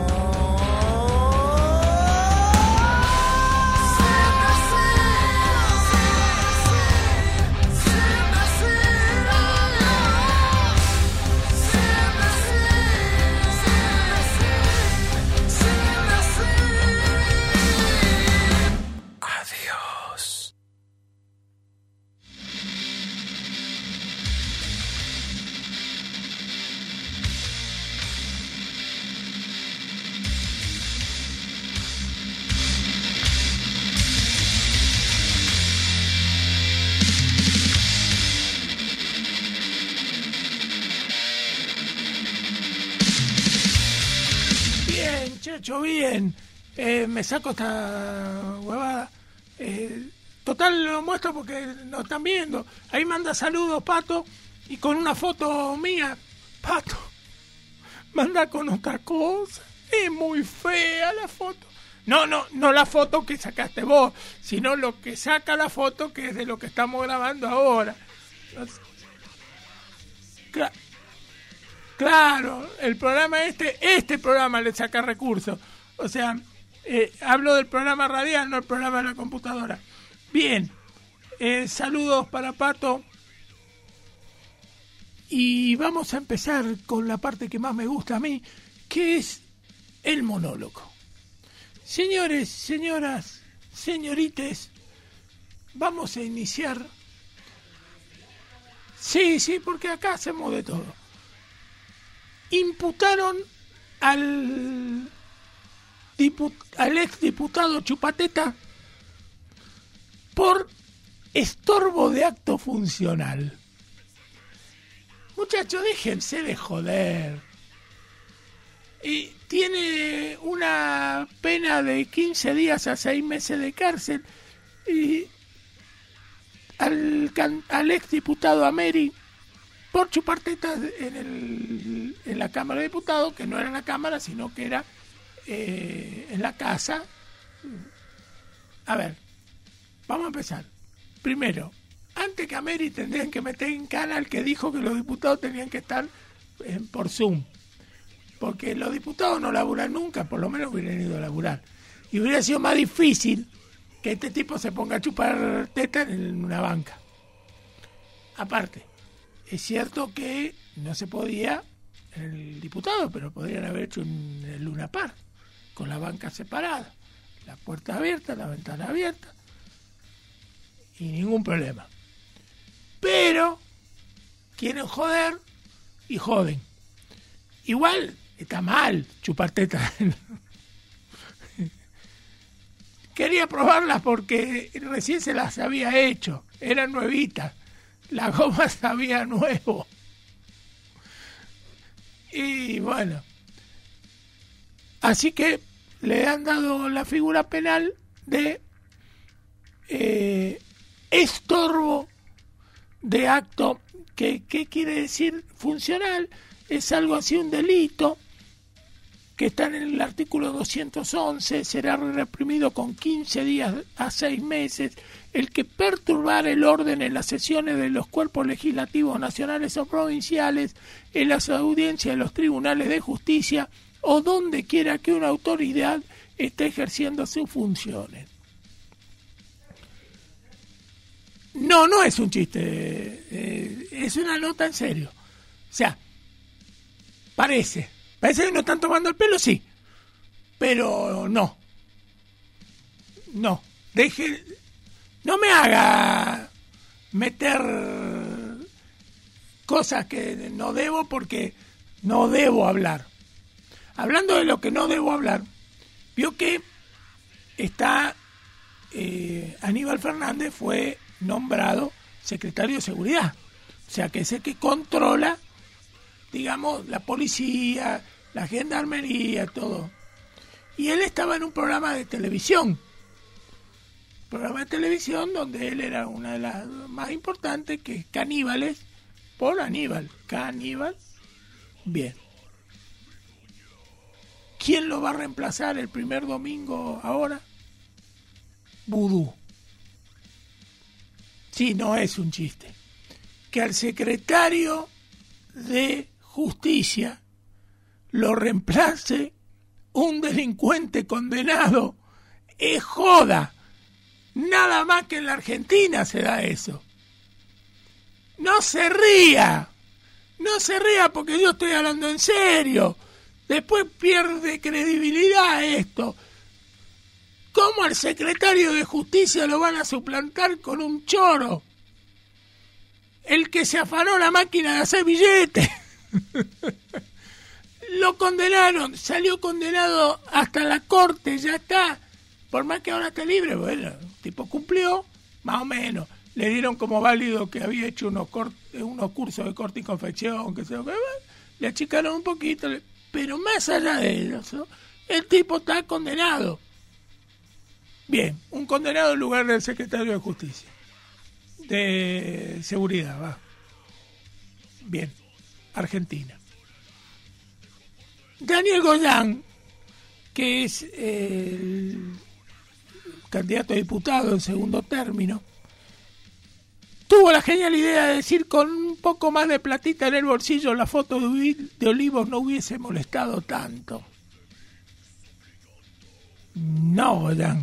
Bien, me saco esta huevada. Total, lo muestro porque nos están viendo. Ahí manda saludos, Pato, y con una foto mía. Pato, manda con otra cosa. Es muy fea la foto. No la foto que sacaste vos, sino lo que saca la foto, que es de lo que estamos grabando ahora. Claro, el programa este programa le saca recursos. O sea, hablo del programa radial, no el programa de la computadora. Bien, saludos para Pato. Y vamos a empezar con la parte que más me gusta a mí, que es el monólogo. Señores, señoras, señorites, vamos a iniciar. Sí, porque acá hacemos de todo. Imputaron al exdiputado Chupateta por estorbo de acto funcional. Muchachos, déjense de joder. Y tiene una pena de 15 días a 6 meses de cárcel. Y al exdiputado Ameri por chupar tetas en la Cámara de Diputados, que no era en la Cámara, sino que era en la casa. A ver, vamos a empezar. Primero, antes que a Mary tendrían que meter en cana al que dijo que los diputados tenían que estar por Zoom. Porque los diputados no laburan nunca, por lo menos hubieran ido a laburar. Y hubiera sido más difícil que este tipo se ponga a chupar tetas en una banca. Aparte, es cierto que no se podía en el diputado, pero podrían haber hecho en el Luna Park, con la banca separada, la puerta abierta, la ventana abierta, y ningún problema. Pero quieren joder y joden. Igual está mal chupar tetas. Quería probarlas porque recién se las había hecho, eran nuevitas. La goma sabía nuevo. Y bueno. Así que le han dado la figura penal de estorbo de acto. ¿Qué quiere decir funcional? Es algo así, un delito que está en el artículo 211, será reprimido con 15 días a 6 meses el que perturbar el orden en las sesiones de los cuerpos legislativos nacionales o provinciales, en las audiencias de los tribunales de justicia o donde quiera que una autoridad esté ejerciendo sus funciones. No es un chiste, es una nota en serio. O sea, parece que no están tomando el pelo, sí, pero no, no me haga meter cosas que no debo, porque no debo hablar. Hablando de lo que no debo hablar, vio que está Aníbal Fernández fue nombrado secretario de Seguridad, o sea que es el que controla, digamos, la policía, la gendarmería, todo. Y él estaba en un programa de televisión. Donde él era una de las más importantes, que es Caníbales, por Aníbal. Caníbal. Bien. ¿Quién lo va a reemplazar el primer domingo ahora? Vudú. sí, no es un chiste, que al secretario de Justicia lo reemplace un delincuente condenado, es joda. Nada más que en la Argentina se da eso. No se ría porque yo estoy hablando en serio. Después pierde credibilidad esto. ¿Cómo al secretario de Justicia lo van a suplantar con un choro? El que se afanó la máquina de hacer billetes. Lo condenaron, salió condenado hasta la corte, ya está. Por más que ahora esté libre, bueno, el tipo cumplió, más o menos. Le dieron como válido que había hecho unos cursos de corte y confección, que sé, le achicaron un poquito, pero más allá de eso, el tipo está condenado. Bien, un condenado en lugar del secretario de Justicia. De Seguridad, va. Bien, Argentina. Daniel Goyán, que es el candidato a diputado en segundo término, tuvo la genial idea de decir con un poco más de platita en el bolsillo la foto de Olivos no hubiese molestado tanto. No, Goyán.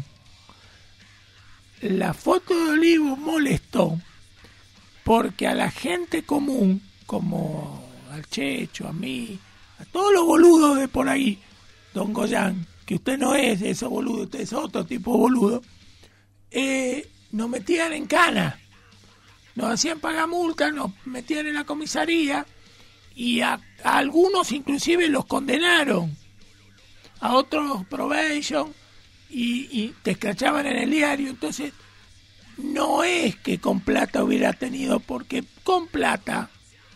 La foto de Olivos molestó porque a la gente común, como al Checho, a mí, a todos los boludos de por ahí, don Goyán, que usted no es de esos boludos, usted es otro tipo de boludo, nos metían en cana, nos hacían pagar multas, nos metían en la comisaría y a algunos inclusive los condenaron, a otros probation y te escrachaban en el diario. Entonces no es que con plata hubiera tenido, porque con plata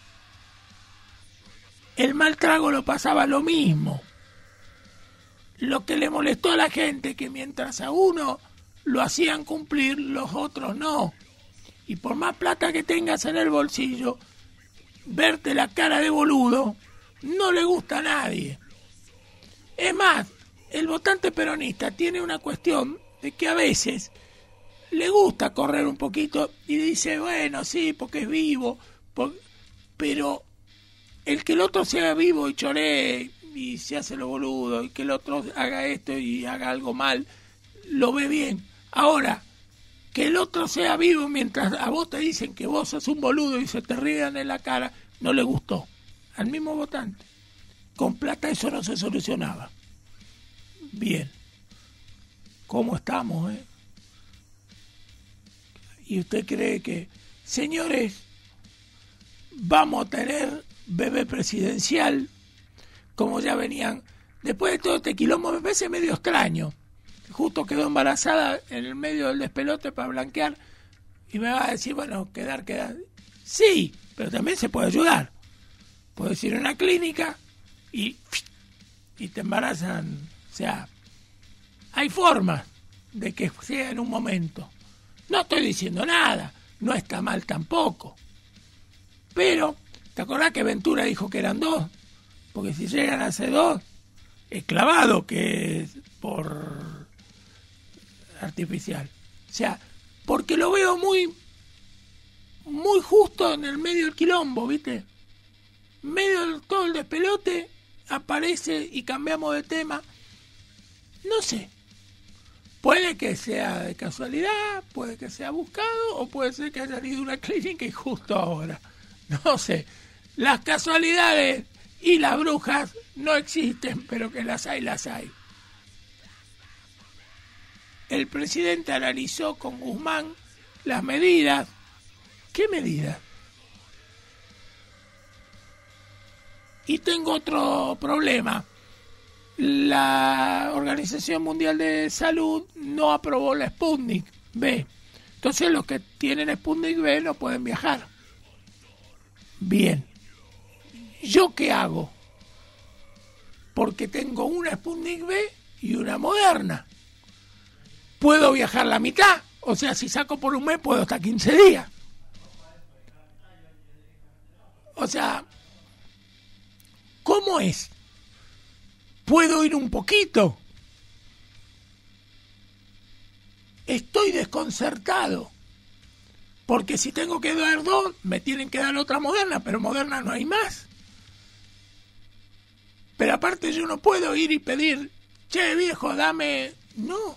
el mal trago lo pasaba lo mismo. Lo que le molestó a la gente que mientras a uno lo hacían cumplir, los otros no. Y por más plata que tengas en el bolsillo, verte la cara de boludo no le gusta a nadie. Es más, el votante peronista tiene una cuestión de que a veces le gusta correr un poquito y dice, bueno, sí, porque es vivo, pero el que el otro sea vivo y choree y se hace lo boludo y que el otro haga esto y haga algo mal, lo ve bien. Ahora, que el otro sea vivo mientras a vos te dicen que vos sos un boludo y se te rían en la cara, no le gustó al mismo votante. Con plata eso no se solucionaba. Bien, ¿cómo estamos, ¿Y usted cree que, señores, vamos a tener bebé presidencial, como ya venían? Después de todo este quilombo me parece medio extraño. Justo quedó embarazada en el medio del despelote para blanquear y me va a decir, bueno, quedar. Sí, pero también se puede ayudar. Puedes ir a una clínica y te embarazan. O sea, hay formas de que sea en un momento. No estoy diciendo nada, no está mal tampoco. Pero, ¿te acordás que Ventura dijo que eran 2? Porque si llegan a ser 2, es clavado que es por artificial. O sea, porque lo veo muy justo en el medio del quilombo, ¿viste? En medio de todo el despelote aparece y cambiamos de tema. No sé. Puede que sea de casualidad, puede que sea buscado, o puede ser que haya ido a una clínica y justo ahora. No sé. Las casualidades y las brujas no existen, pero que las hay, las hay. El presidente analizó con Guzmán las medidas. ¿Qué medidas? Y tengo otro problema. La Organización Mundial de Salud no aprobó la Sputnik V. Entonces los que tienen Sputnik V no pueden viajar. Bien. ¿Yo qué hago? Porque tengo una Sputnik V y una Moderna. ¿Puedo viajar la mitad? O sea, si saco por un mes puedo hasta 15 días. O sea, ¿cómo es? ¿Puedo ir un poquito? Estoy desconcertado. Porque si tengo que dar 2, me tienen que dar otra Moderna, pero Moderna no hay más. Pero aparte yo no puedo ir y pedir, che viejo, dame... No.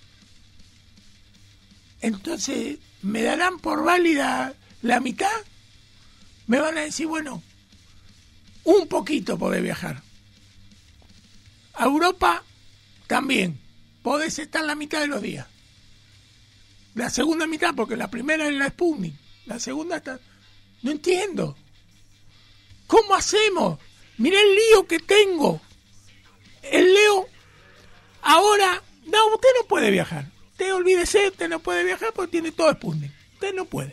Entonces, ¿me darán por válida la mitad? Me van a decir, bueno, un poquito podés viajar. A Europa también. Podés estar la mitad de los días. La segunda mitad, porque la primera es la Sputnik. La segunda está... No entiendo. ¿Cómo hacemos? Mirá el lío que tengo. El Leo, ahora, no, usted no puede viajar. Usted olvídese, usted no puede viajar porque tiene todo Sputnik. Usted no puede.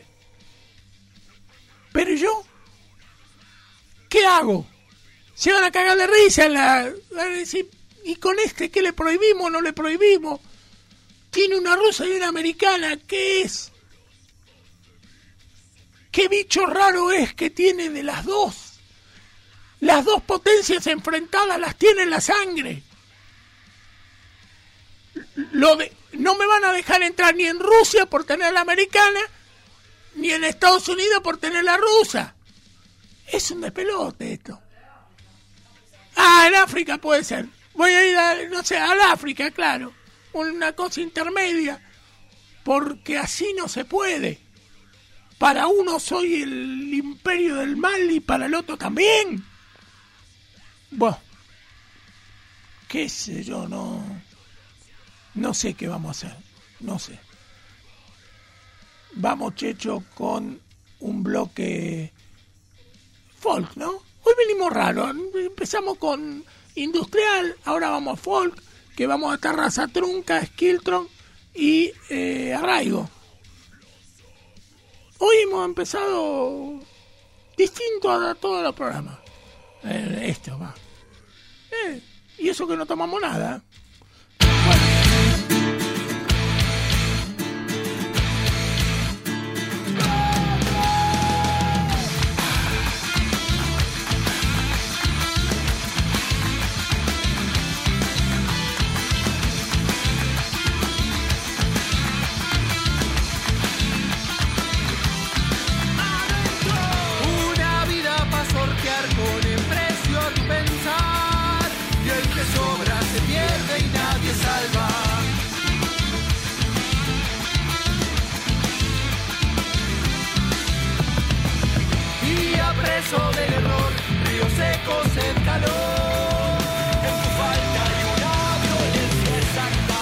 Pero yo, ¿qué hago? Se van a cagar de risa, van a decir, ¿y con este qué le prohibimos o no le prohibimos? Tiene una rusa y una americana, ¿qué es? ¿Qué bicho raro es que tiene de las dos? Las dos potencias enfrentadas las tiene en la sangre. No me van a dejar entrar ni en Rusia por tener la americana, ni en Estados Unidos por tener la rusa. Es un despelote esto. En África puede ser. Voy a ir al África, claro. Una cosa intermedia. Porque así no se puede. Para uno soy el imperio del mal y para el otro también. Bueno, qué sé yo, no sé qué vamos a hacer, no sé. Vamos, Checho, con un bloque folk, ¿no? Hoy venimos raro, empezamos con industrial, ahora vamos a folk, que vamos a estar Raza Trunca, Skiltron y Arraigo. Hoy hemos empezado distinto a todos los programas. Esto va. Y eso que no tomamos nada. Una vida para sortear con impresión pensar, y el que sobra se pierde y nadie salva. Día preso del error, ríos secos en calor, en tu falta hay una violencia exacta.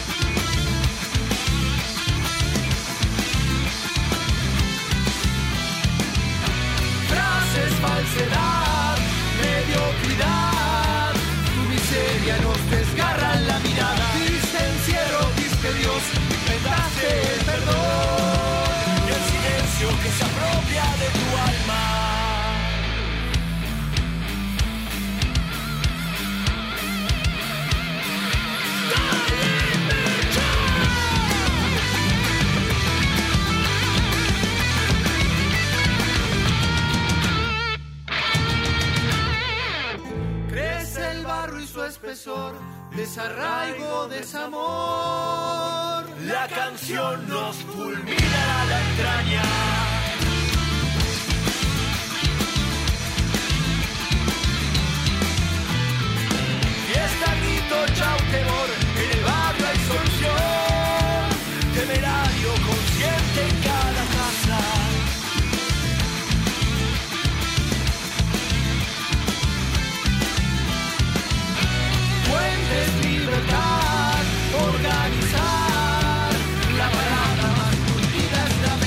Frases, falsedad, mediocridad, tu miseria nos desgarra la mirada. Diste encierro, diste Dios, inventaste el perdón y el silencio que se apropia de tu alma. Crece el barro y su espesor, desarraigo, desamor. La canción nos fulmina la entraña. Fiesta, grito, chau, temor, en el barrio hay solución. Temerario, consciente en cada casa. Fuentes, libertad, organizar. La parada más curtida es la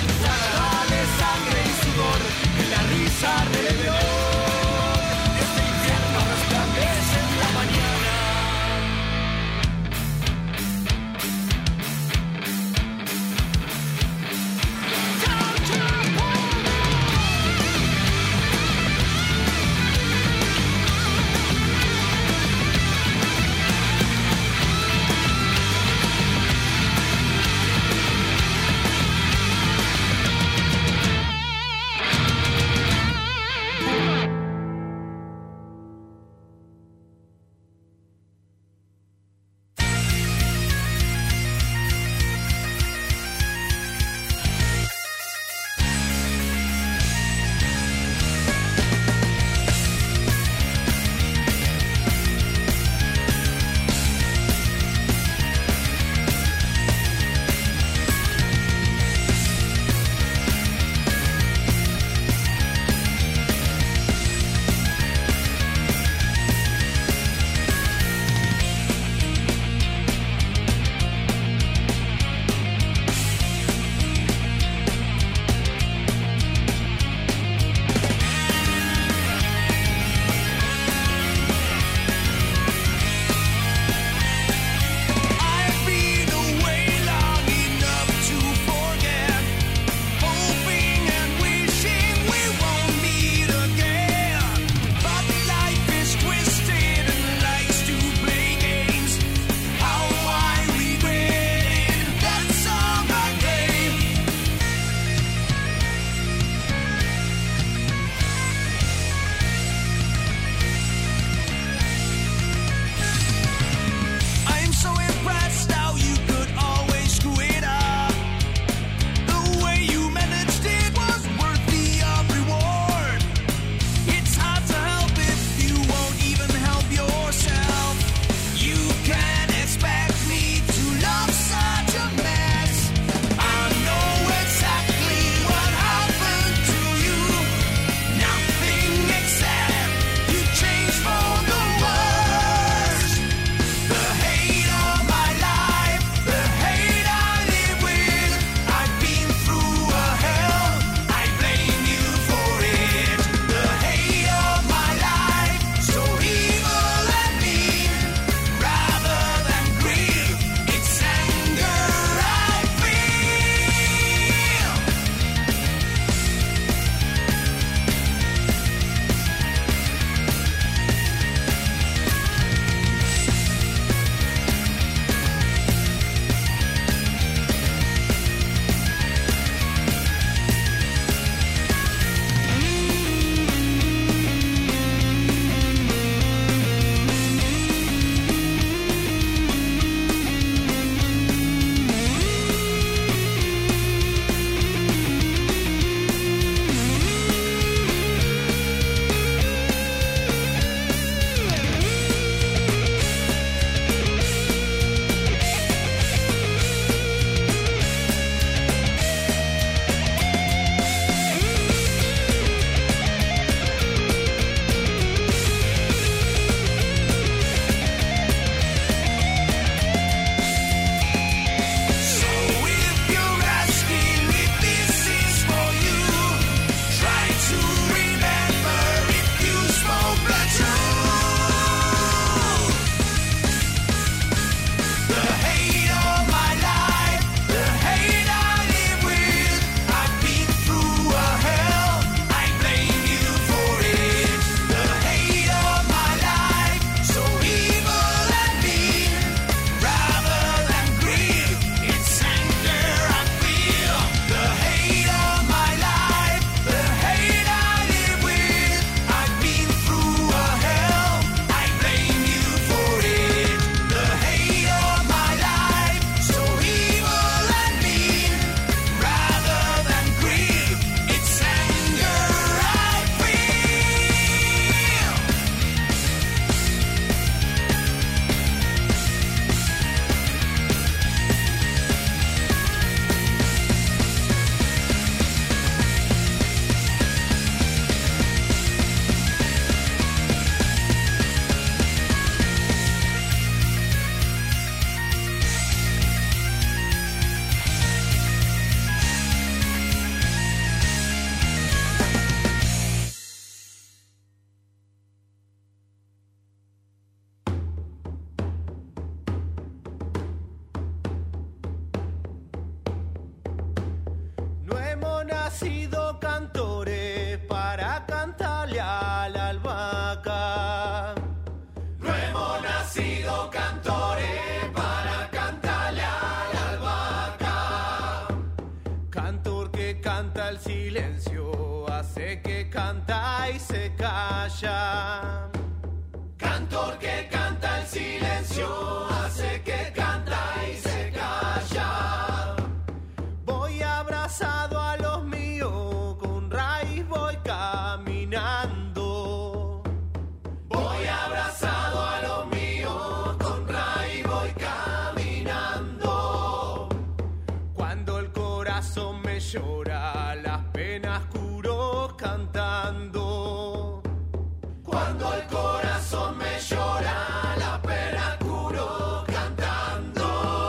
nacido cantores para cantarle a la albahaca. No hemos nacido cantores para cantarle a la albahaca. Cantor que canta el silencio, hace que canta y se calla. Cantor que canta el silencio, hace que canta y se calla. Voy abrazado a los míos, con raíz voy caminando. Voy abrazado a los míos, con raíz voy caminando. Cuando el corazón me llora, las penas curo cantando. Cuando el corazón me llora, la pena curo cantando.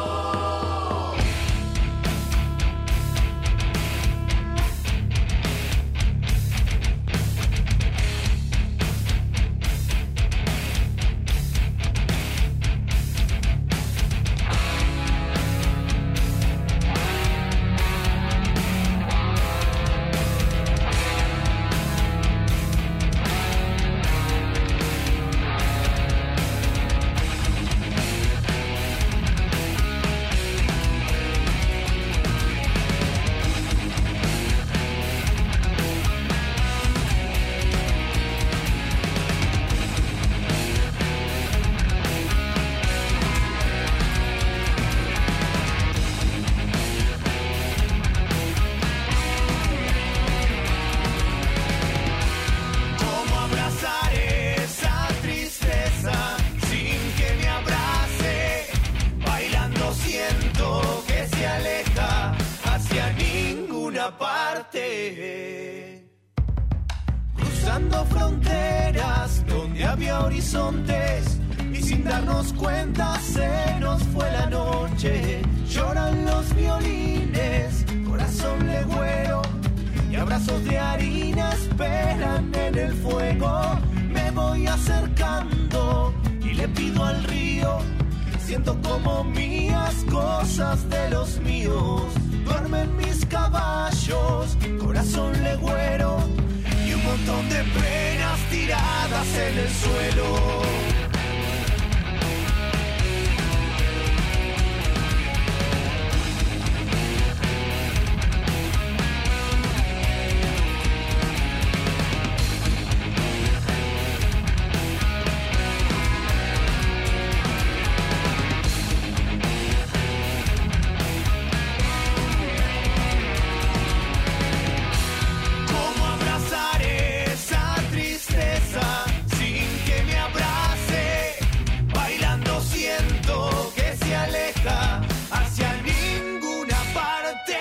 ¿Cómo abrazar esa tristeza sin que me abrace? Bailando siento que se aleja hacia ninguna parte. Cruzando fronteras donde había horizontes y sin darnos cuenta se nos fue la noche. Lloran los violines, corazón legüero, y abrazos de harina esperan en el fuego. Me voy acercando y le pido al río, siento como mías cosas de los míos. Duermen mis caballos, corazón legüero, y un montón de penas tiradas en el suelo. ¿Cómo abrazar esa tristeza sin que me abrace? Bailando siento que se aleja hacia ninguna parte.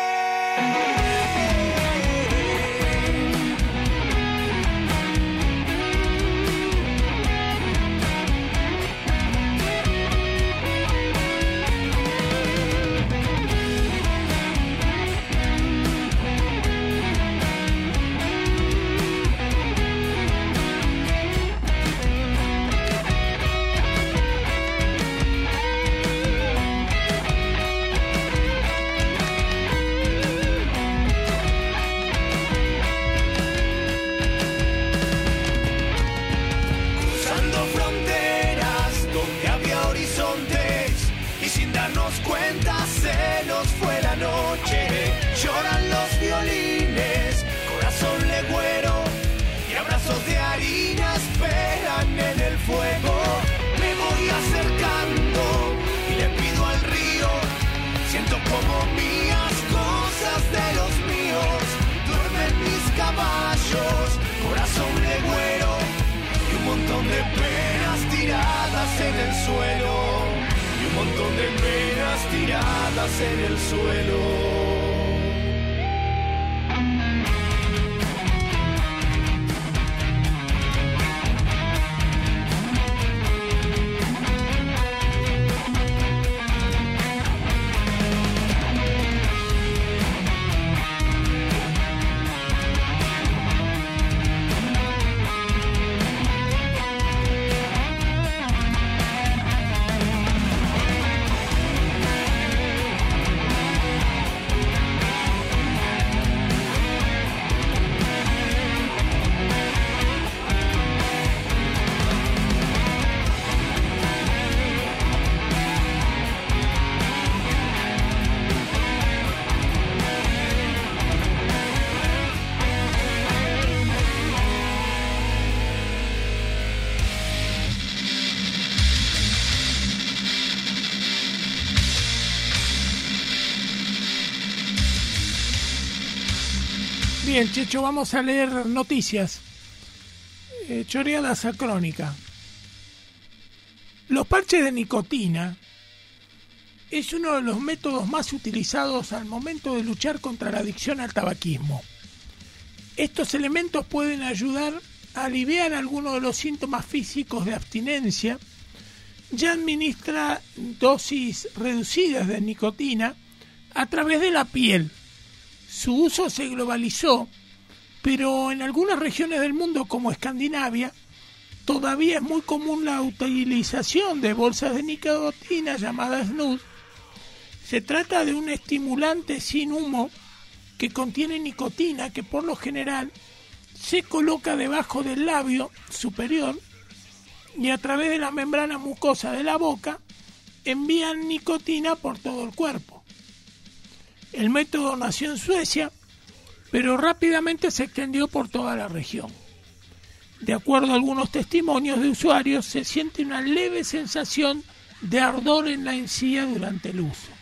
Cruzando fronteras donde había horizontes y sin darnos cuenta se nos fue la noche. Lloran los violines, corazón legüero, y abrazos de harina esperan en el fuego. Me voy acercando y le pido al río, siento como mías cosas de los míos. Duermen mis caballos, corazón legüero, y un montón de penas tiradas en el suelo. Y un montón de penas tiradas en el suelo. Bien, Checho, vamos a leer noticias. Choreadas a crónica. Los parches de nicotina es uno de los métodos más utilizados al momento de luchar contra la adicción al tabaquismo. Estos elementos pueden ayudar a aliviar algunos de los síntomas físicos de abstinencia. Ya administra dosis reducidas de nicotina a través de la piel. Su uso se globalizó, pero en algunas regiones del mundo como Escandinavia todavía es muy común la utilización de bolsas de nicotina llamadas snus. Se trata de un estimulante sin humo que contiene nicotina que por lo general se coloca debajo del labio superior y a través de la membrana mucosa de la boca envían nicotina por todo el cuerpo. El método nació en Suecia, pero rápidamente se extendió por toda la región. De acuerdo a algunos testimonios de usuarios, se siente una leve sensación de ardor en la encía durante el uso.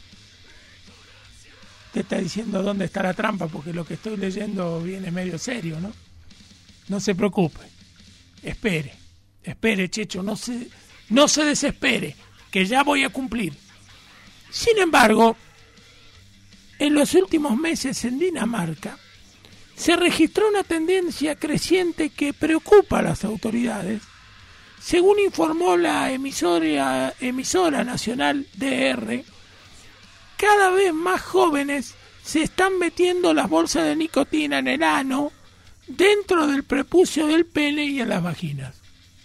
Te está diciendo dónde está la trampa, porque lo que estoy leyendo viene medio serio, ¿no? No se preocupe. Espere, Checho, no se desespere, que ya voy a cumplir. Sin embargo, en los últimos meses en Dinamarca se registró una tendencia creciente que preocupa a las autoridades. Según informó la emisora nacional DR, cada vez más jóvenes se están metiendo las bolsas de nicotina en el ano, dentro del prepucio del pene y en las vaginas.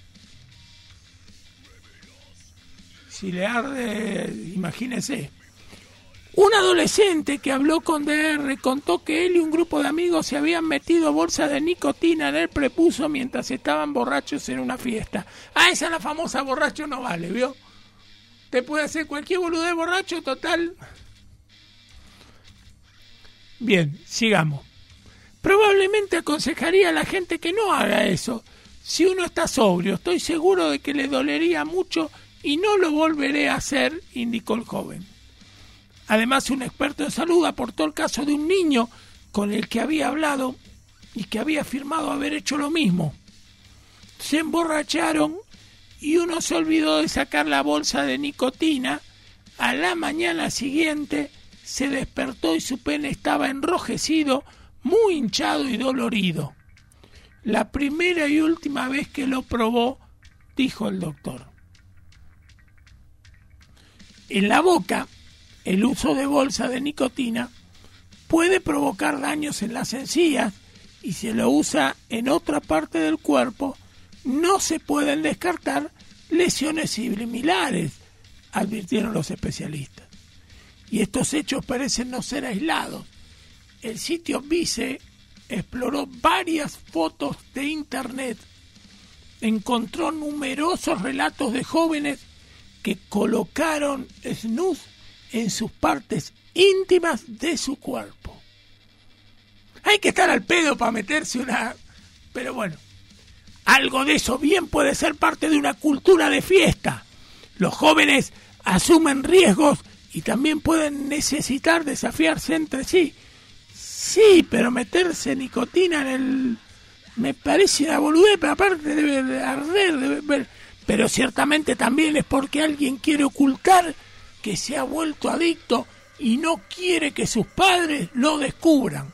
Si le arde, imagínese. Un adolescente que habló con DR contó que él y un grupo de amigos se habían metido bolsas de nicotina en el prepucio mientras estaban borrachos en una fiesta. Ah, esa es la famosa borracho no vale, ¿vio? Te puede hacer cualquier boludez borracho, total. Bien, sigamos. Probablemente aconsejaría a la gente que no haga eso. Si uno está sobrio, estoy seguro de que le dolería mucho y no lo volveré a hacer, indicó el joven. Además, un experto en salud aportó el caso de un niño con el que había hablado y que había afirmado haber hecho lo mismo. Se emborracharon y uno se olvidó de sacar la bolsa de nicotina. A la mañana siguiente se despertó y su pene estaba enrojecido, muy hinchado y dolorido. La primera y última vez que lo probó, dijo el doctor. En la boca, el uso de bolsa de nicotina puede provocar daños en las encías y si lo usa en otra parte del cuerpo, no se pueden descartar lesiones similares, advirtieron los especialistas. Y estos hechos parecen no ser aislados. El sitio Vice exploró varias fotos de internet, encontró numerosos relatos de jóvenes que colocaron snus en sus partes íntimas de su cuerpo. Hay que estar al pedo para meterse una... Pero bueno, algo de eso bien puede ser parte de una cultura de fiesta. Los jóvenes asumen riesgos y también pueden necesitar desafiarse entre sí. Sí, pero meterse nicotina en el... Me parece una boludez, pero aparte debe arder, pero ciertamente también es porque alguien quiere ocultar que se ha vuelto adicto y no quiere que sus padres lo descubran.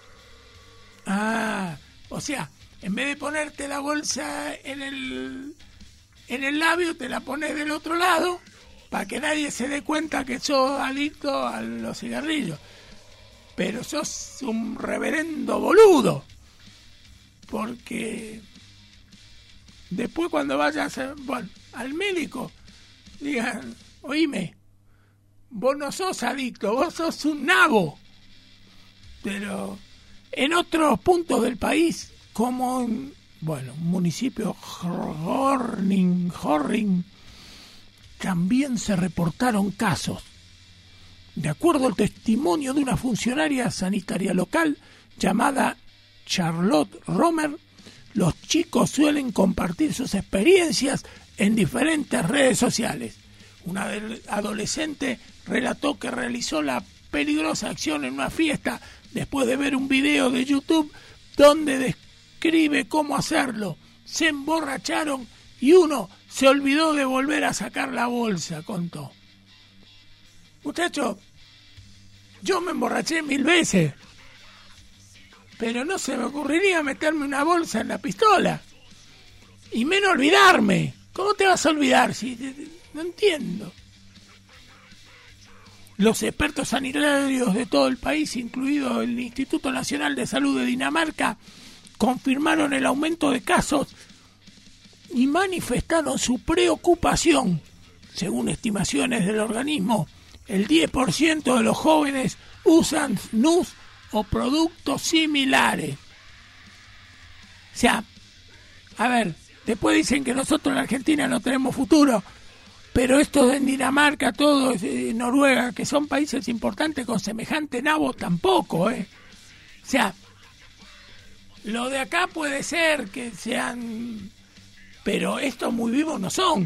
Ah, o sea, en vez de ponerte la bolsa en el labio, te la pones del otro lado para que nadie se dé cuenta que sos adicto a los cigarrillos. Pero sos un reverendo boludo. Porque después cuando vayas al médico, digan, oíme, vos no sos adicto, vos sos un nabo. Pero en otros puntos del país, como en, un municipio Horring, también se reportaron casos. De acuerdo al testimonio de una funcionaria sanitaria local llamada Charlotte Romer, los chicos suelen compartir sus experiencias en diferentes redes sociales. Una adolescente relató que realizó la peligrosa acción en una fiesta después de ver un video de YouTube donde describe cómo hacerlo. Se emborracharon y uno se olvidó de volver a sacar la bolsa, contó. Muchachos, yo me emborraché 1000 veces, pero no se me ocurriría meterme una bolsa en la pistola. Y menos olvidarme. ¿Cómo te vas a olvidar? No entiendo. Los expertos sanitarios de todo el país, incluido el Instituto Nacional de Salud de Dinamarca, confirmaron el aumento de casos y manifestaron su preocupación. Según estimaciones del organismo, el 10% de los jóvenes usan snus o productos similares. O sea, a ver, después dicen que nosotros en Argentina no tenemos futuro, pero estos en Dinamarca, todos en Noruega, que son países importantes con semejante nabo, tampoco, O sea, lo de acá puede ser que sean, pero estos muy vivos no son.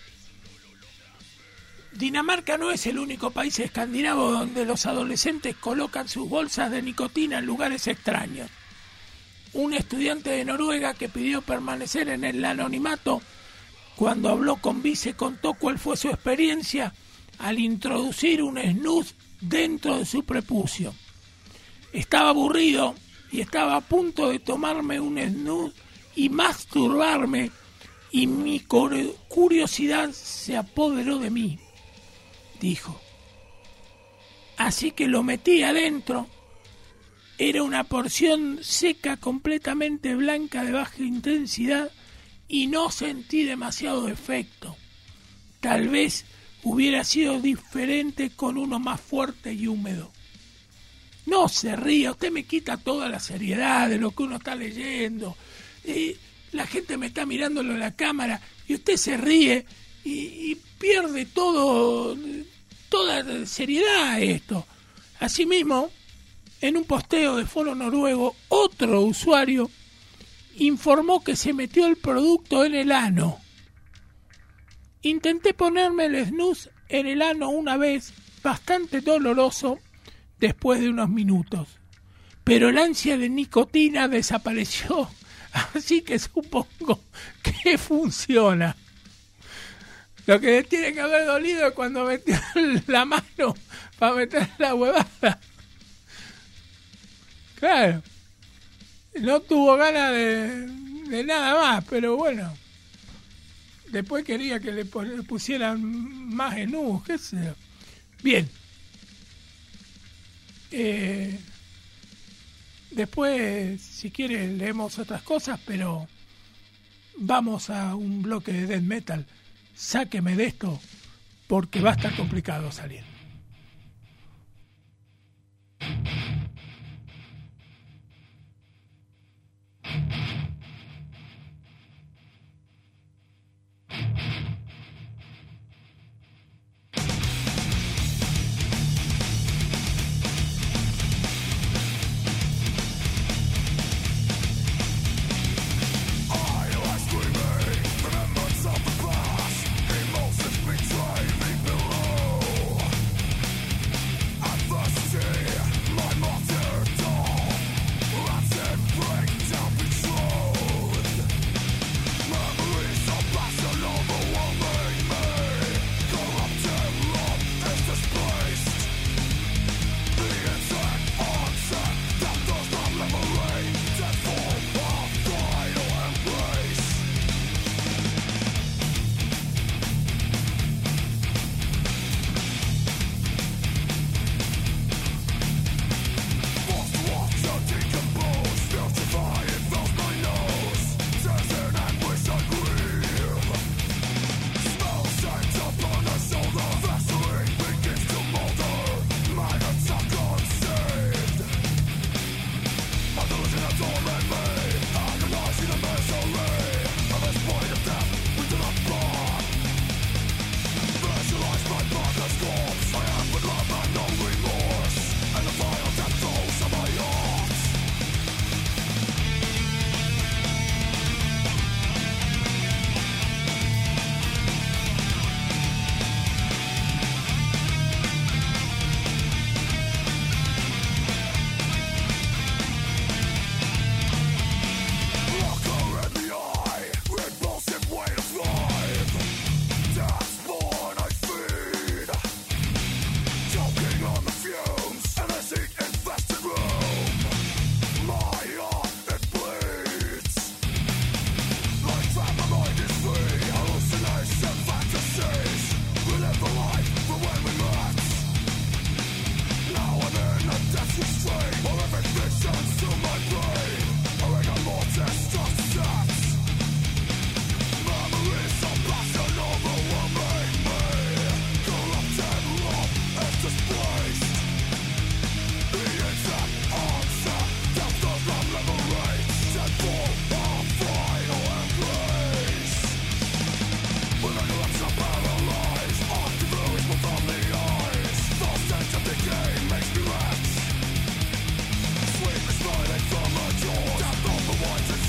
Dinamarca no es el único país escandinavo donde los adolescentes colocan sus bolsas de nicotina en lugares extraños. Un estudiante de Noruega que pidió permanecer en el anonimato, cuando habló con Vice, contó cuál fue su experiencia al introducir un snus dentro de su prepucio. Estaba aburrido y estaba a punto de tomarme un snus y masturbarme, y mi curiosidad se apoderó de mí, dijo. Así que lo metí adentro. Era una porción seca, completamente blanca, de baja intensidad, y no sentí demasiado efecto. Tal vez hubiera sido diferente con uno más fuerte y húmedo. No se ría, usted me quita toda la seriedad de lo que uno está leyendo. La gente me está mirándolo en la cámara y usted se ríe y pierde toda seriedad esto. Asimismo, en un posteo de Foro Noruego, otro usuario informó que se metió el producto en el ano. Intenté ponerme el snus en el ano una vez, bastante doloroso, después de unos minutos, pero el ansia de nicotina desapareció, así que supongo que funciona. Lo que le tiene que haber dolido es cuando metió la mano para meter la huevada. Claro, no tuvo ganas de nada más, pero bueno, después quería que le pusieran más snus, qué sé yo. Bien. Después, si quieren, leemos otras cosas, pero vamos a un bloque de death metal. Sáqueme de esto, porque va a estar complicado salir.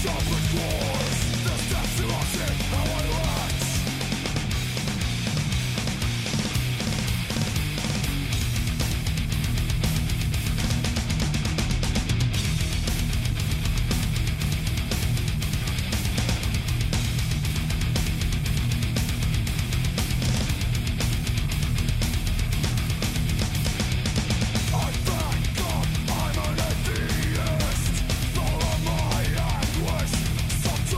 Sometimes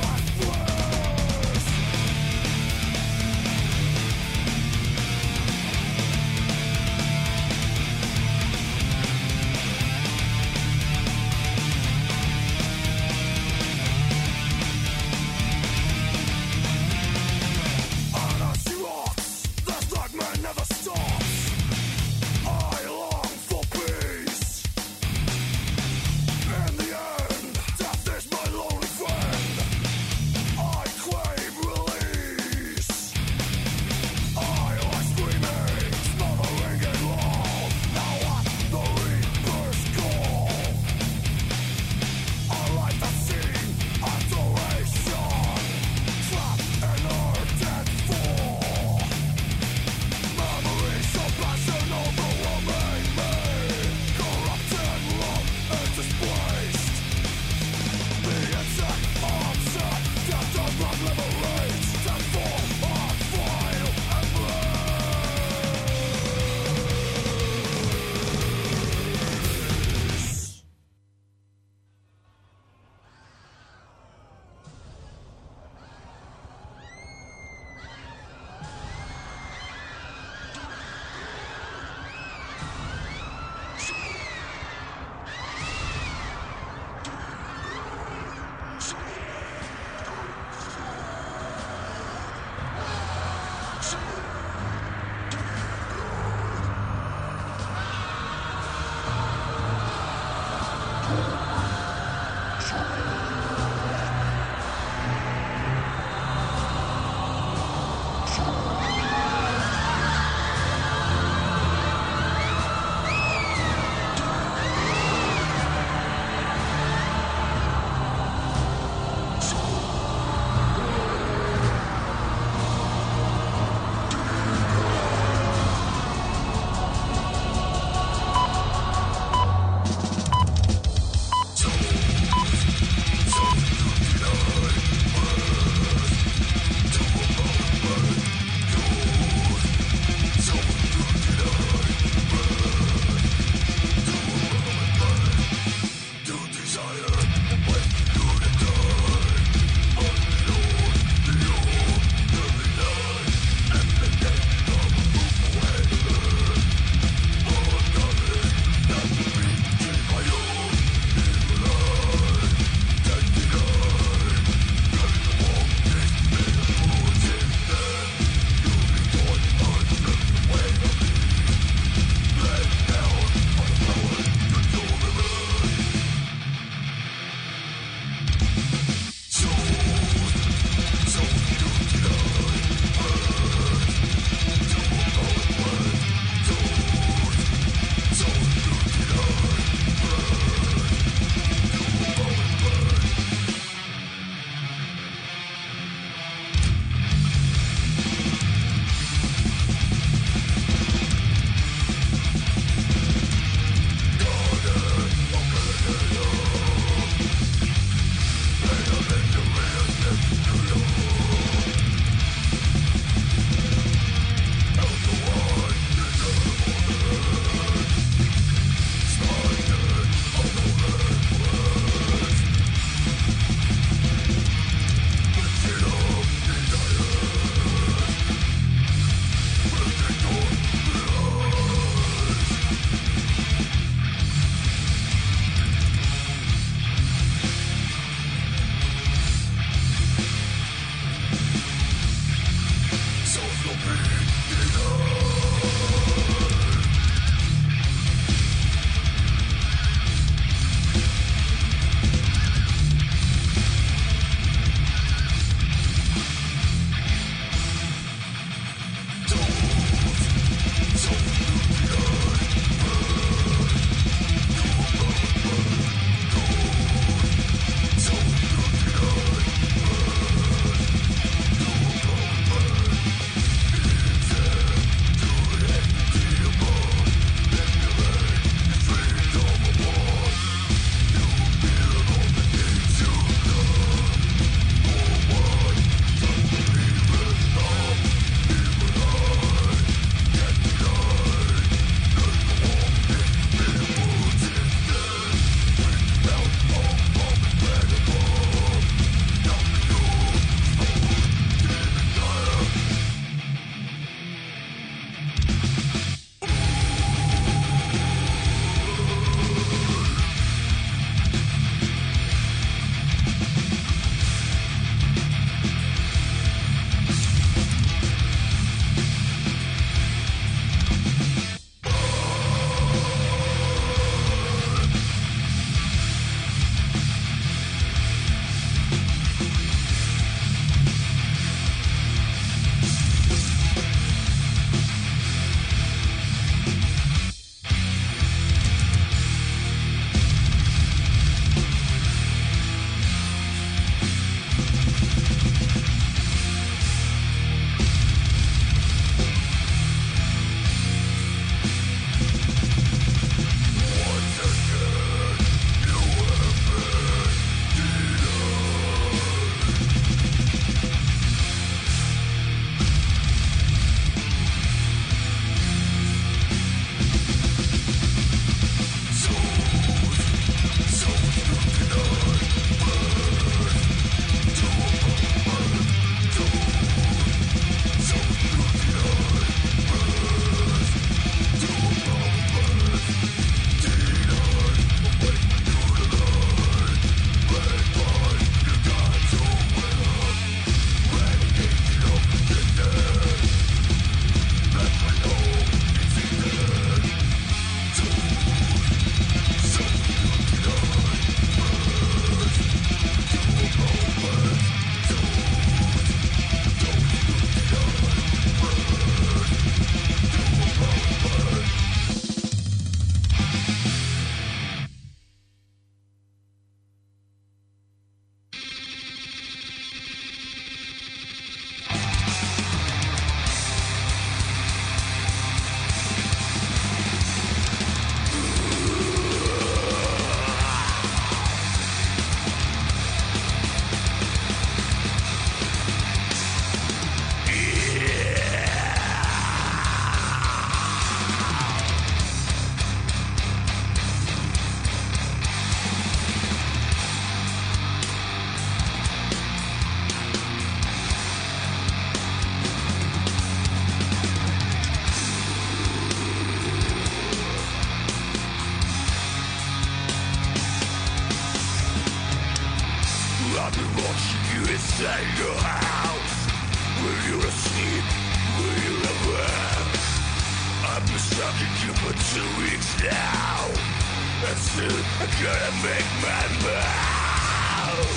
I've been watching you inside your house. When you're asleep, when you're aware. I've been stalking you for 2 weeks now. And soon I'm gonna make my mouth.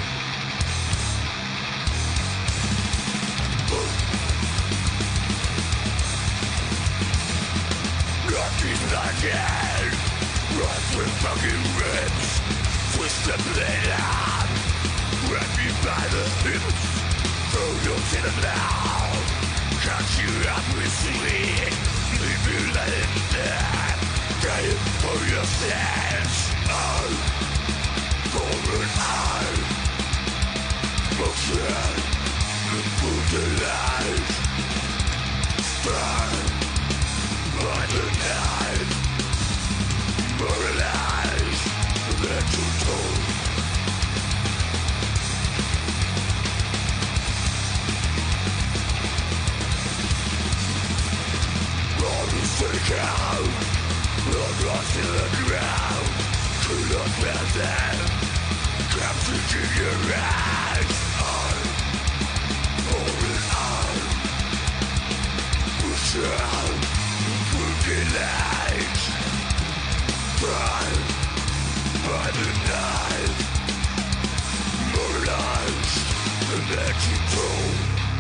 Rockies like it, rods with fucking ribs. Twist the blade out, grab you by the hips. Throw you to the mouth, cut you up with sweet. Leave you lying there, get it for your sins. Oh, golden eye, motion, the food alive. Burn by the night, moralize, let you told. Take out, blood runs in the ground. Could have been there, captured in your eyes. I'm pouring out, push out, broken lights. Burn by the night, moralized, and let you go.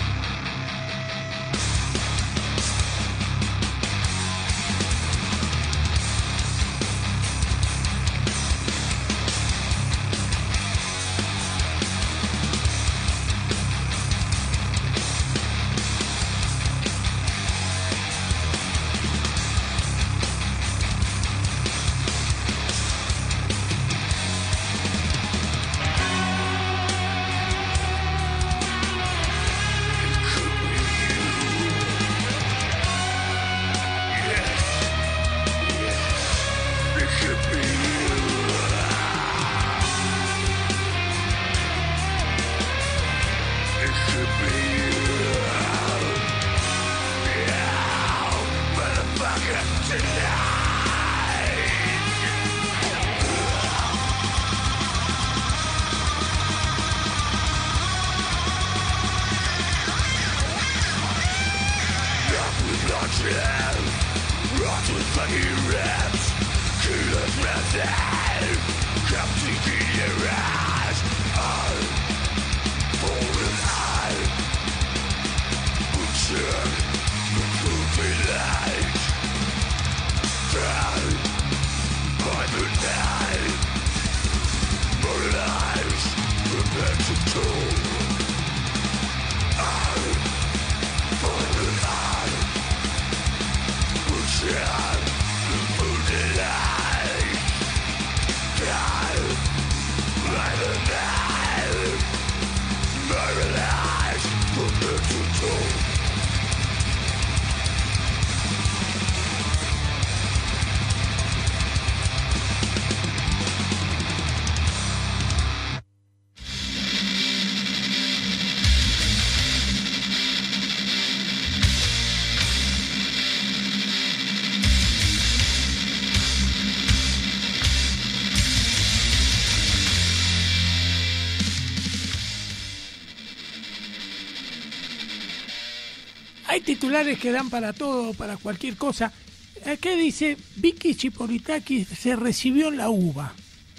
Hay titulares que dan para todo, para cualquier cosa. Acá dice, Vicky Chipolitakis se recibió en la UBA.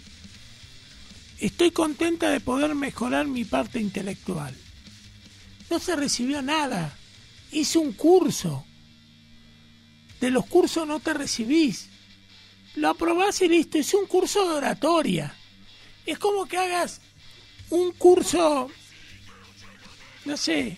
Estoy contenta de poder mejorar mi parte intelectual. No se recibió nada. Hizo un curso. De los cursos no te recibís. Lo aprobás y listo. Es un curso de oratoria. Es como que hagas un curso, no sé,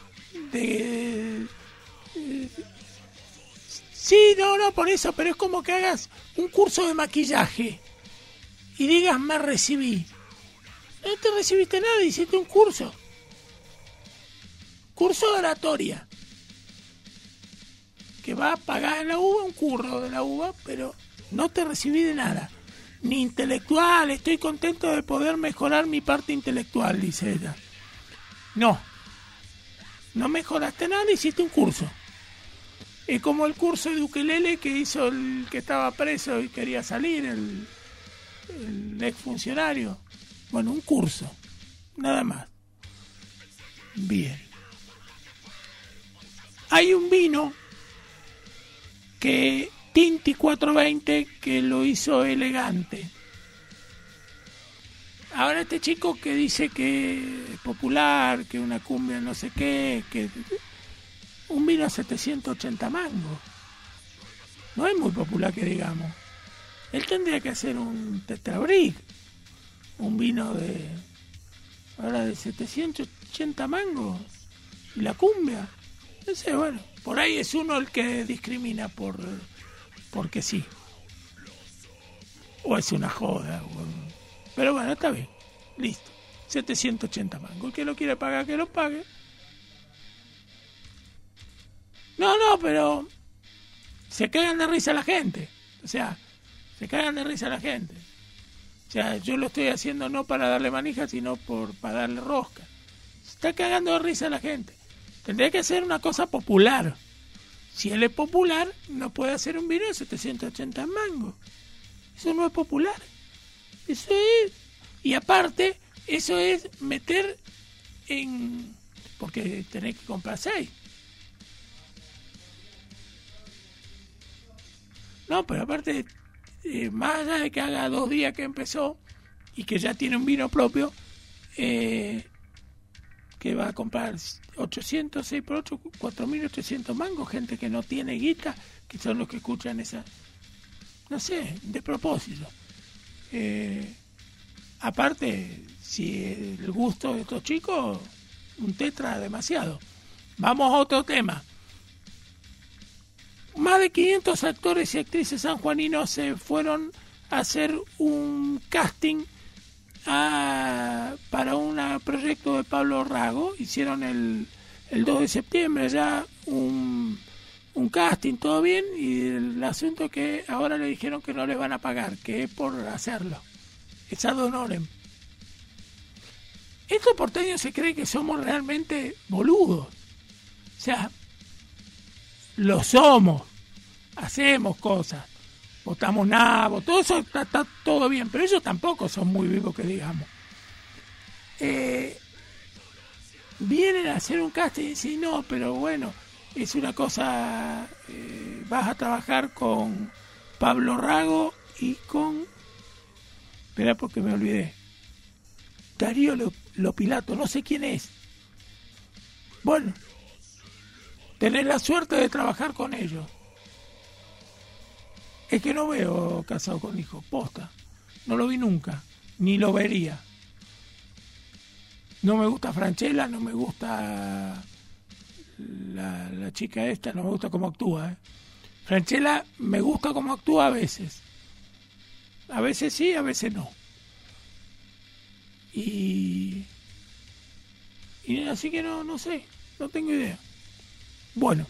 sí, no, por eso, pero es como que hagas un curso de maquillaje y digas me recibí. No te recibiste nada, hiciste un curso de oratoria que va a pagar en la UBA, un curro de la UBA, pero no te recibí de nada, ni intelectual. Estoy contento de poder mejorar mi parte intelectual, dice ella. No mejoraste nada, hiciste un curso. Es como el curso de ukelele que hizo el que estaba preso y quería salir, el exfuncionario. Bueno, un curso. nada más. Bien. Hay un vino que Tinti 420 que lo hizo elegante. Ahora este chico que dice que es popular, que una cumbia no sé qué, que un vino a 780 mangos. No es muy popular que digamos. Él tendría que hacer un tetrabric, un vino de 780 mangos. Y la cumbia, no sé, bueno, por ahí es uno el que discrimina porque sí. O es una joda. Pero bueno, está bien. Listo. 780 mangos. El que lo quiere pagar, que lo pague. No, pero se cagan de risa la gente. O sea, se cagan de risa la gente. O sea, yo lo estoy haciendo no para darle manija, sino para darle rosca. Se está cagando de risa la gente. Tendría que ser una cosa popular. Si él es popular, no puede hacer un vino de 780 mangos. Eso no es popular. Eso es... Y aparte, eso es meter en... Porque tenés que comprar 6. No, pero aparte, más allá de que haga 2 días que empezó y que ya tiene un vino propio, que va a comprar 800, 6 por 8, 4.800 mangos, gente que no tiene guita, que son los que escuchan esa... No sé, de propósito. Aparte, si el gusto de estos chicos, un tetra demasiado. Vamos a otro tema. Más de 500 actores y actrices sanjuaninos se fueron a hacer un casting para un proyecto de Pablo Rago. Hicieron el 2 de septiembre ya un casting, todo bien, y el asunto es que ahora le dijeron que no les van a pagar, que es por hacerlo. Es ad honorem. Estos porteños se creen que somos realmente boludos. O sea, lo somos. Hacemos cosas. Votamos nabo, todo eso está todo bien, pero ellos tampoco son muy vivos que digamos. Vienen a hacer un casting y dicen, no, pero bueno, es una cosa, vas a trabajar con Pablo Rago y con... Espera porque me olvidé. Darío Lopilato, no sé quién es. Bueno, tenés la suerte de trabajar con ellos. Es que no veo Casado con Hijos, posta. No lo vi nunca, ni lo vería. No me gusta Franchella, no me gusta la chica esta, no me gusta cómo actúa. Franchella me gusta cómo actúa a veces. A veces sí, a veces no. Y así que no sé, no tengo idea. Bueno.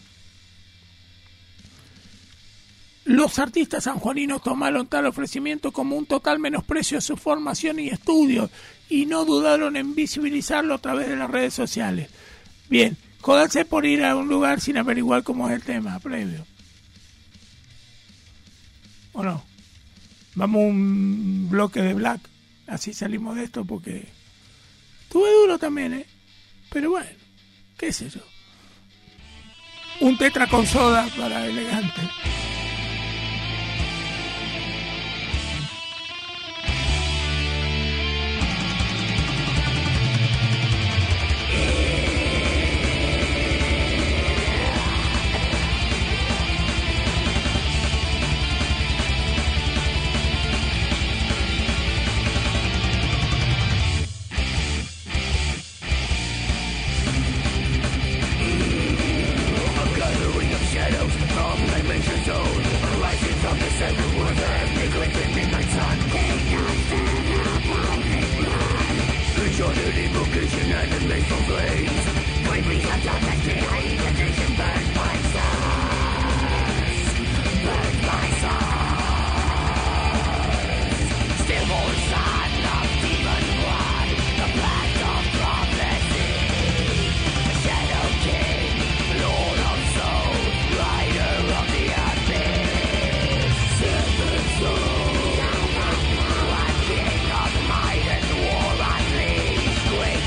Los artistas sanjuaninos tomaron tal ofrecimiento como un total menosprecio a su formación y estudios y no dudaron en visibilizarlo a través de las redes sociales. Bien, jódanse por ir a un lugar sin averiguar cómo es el tema previo. ¿O no? Vamos a un bloque de Black, así salimos de esto porque estuve duro también, pero bueno, qué sé yo. Un tetra con soda para elegante. Great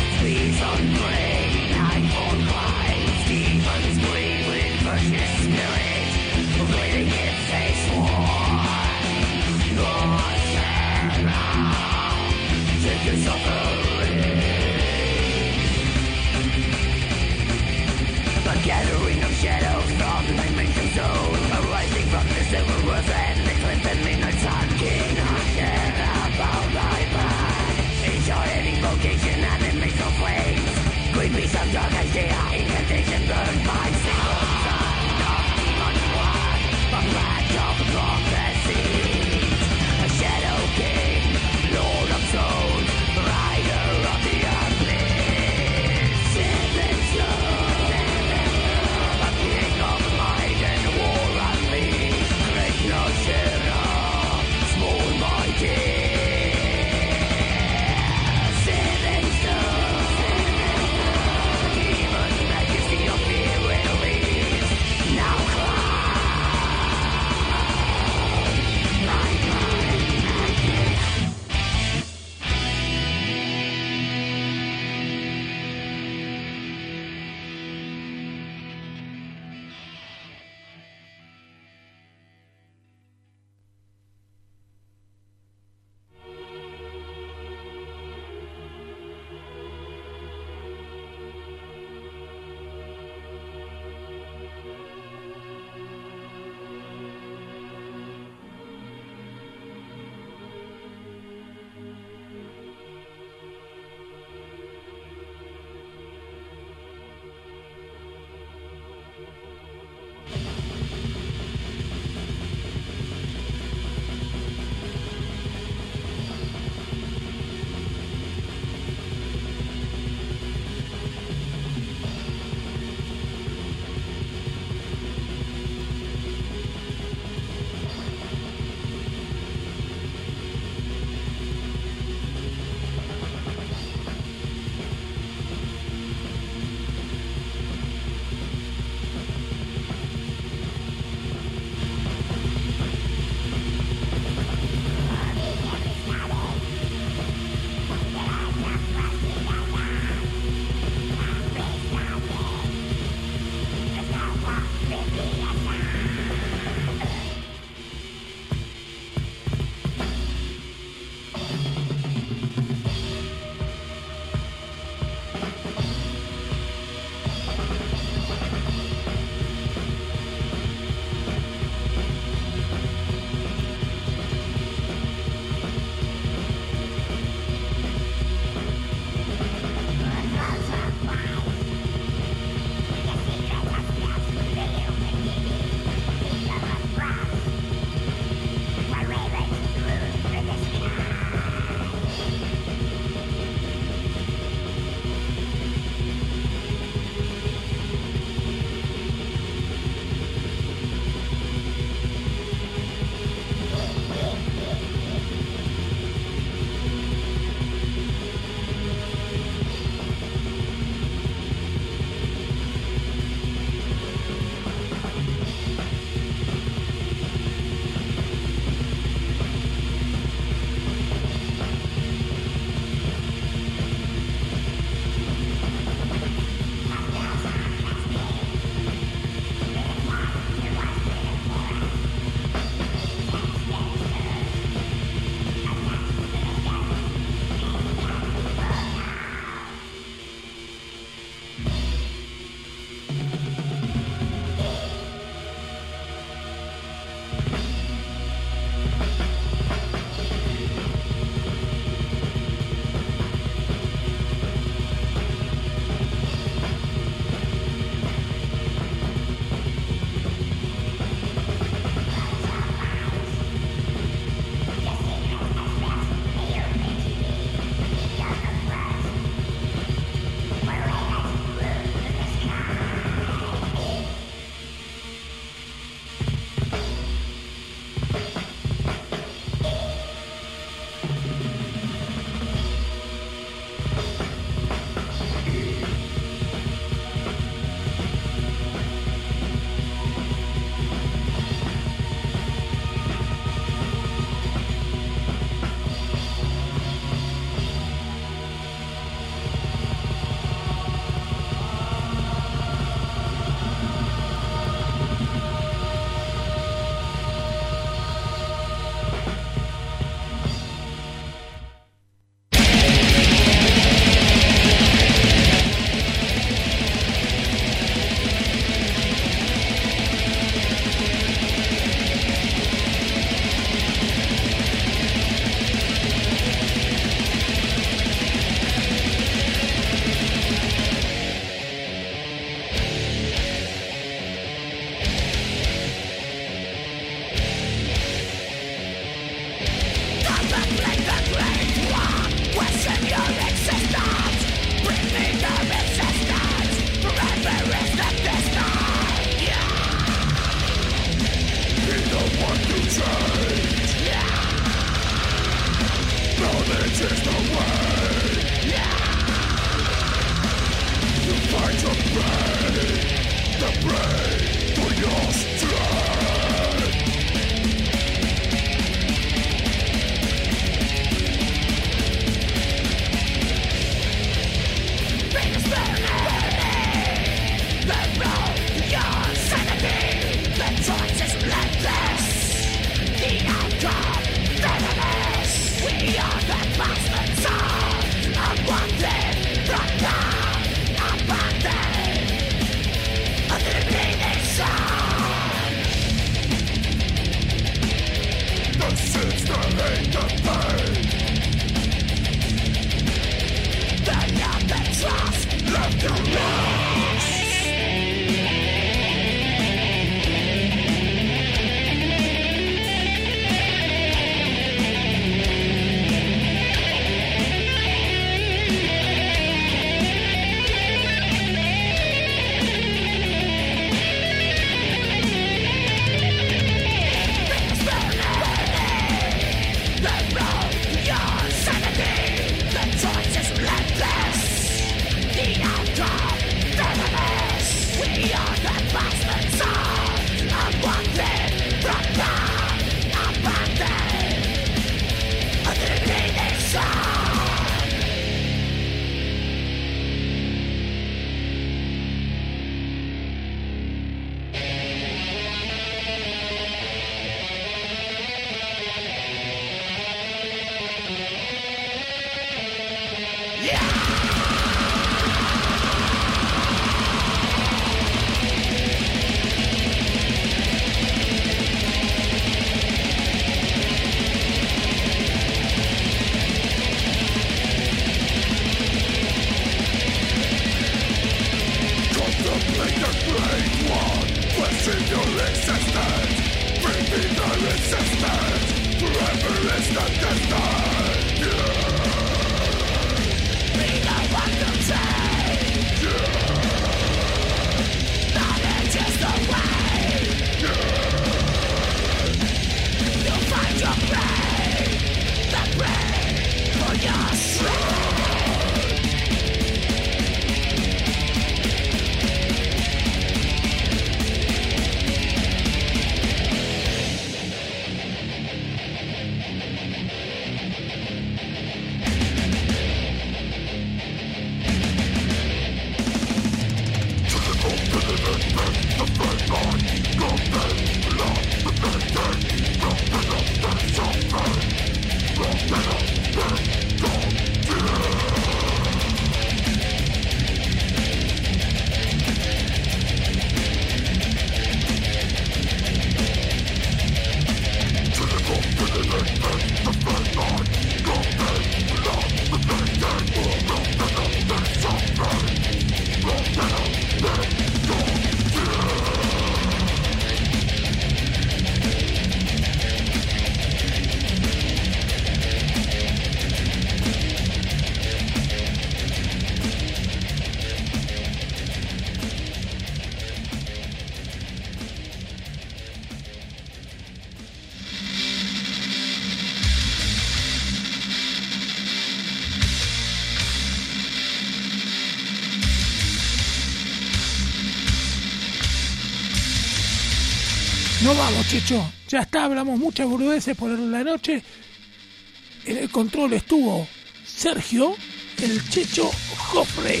No vamos, Checho. Ya está, hablamos muchas boludeces por la noche. En el control estuvo Sergio, el Checho Joffre.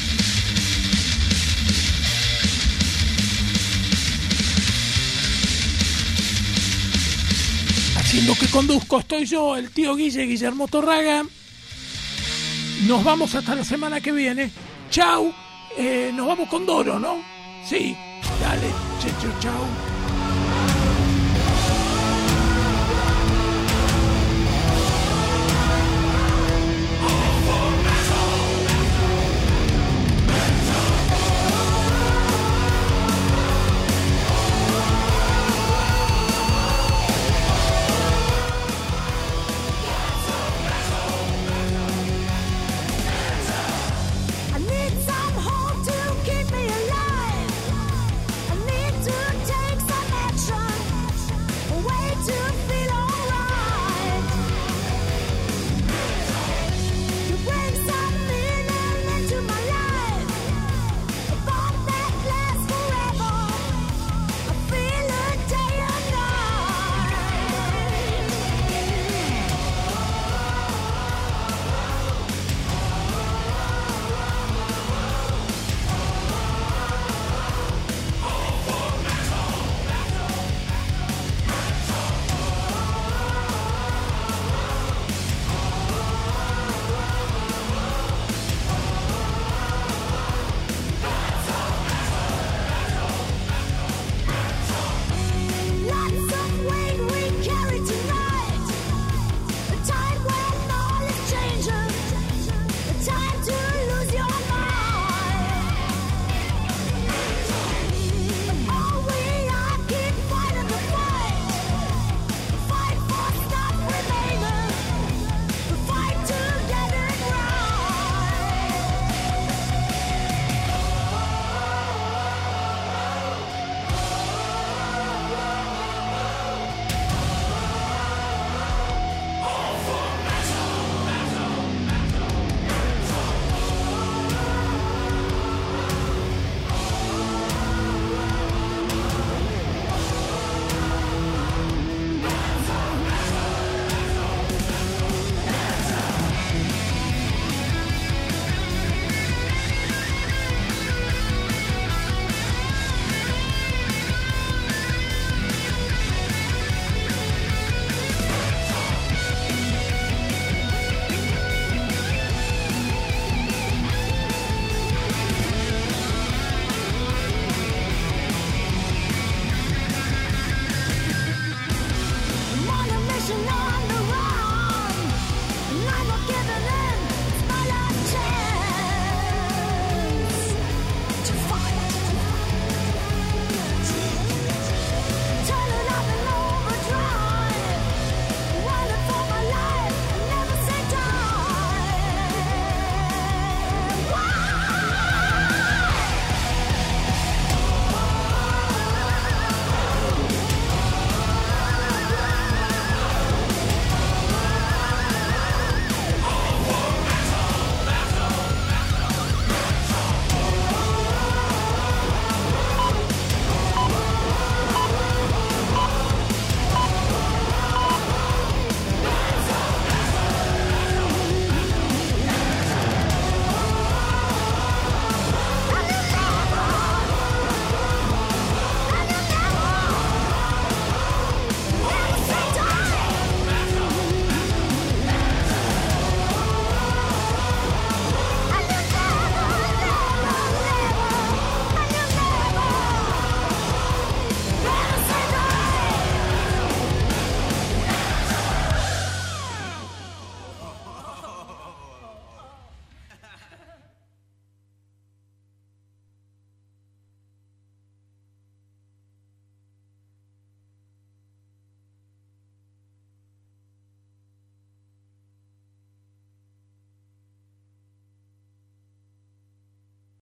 Haciendo que conduzco estoy yo, el tío Guillermo Torraga. Nos vamos hasta la semana que viene. Chau. Nos vamos con Doro, ¿no? Sí. Dale, Checho, chau.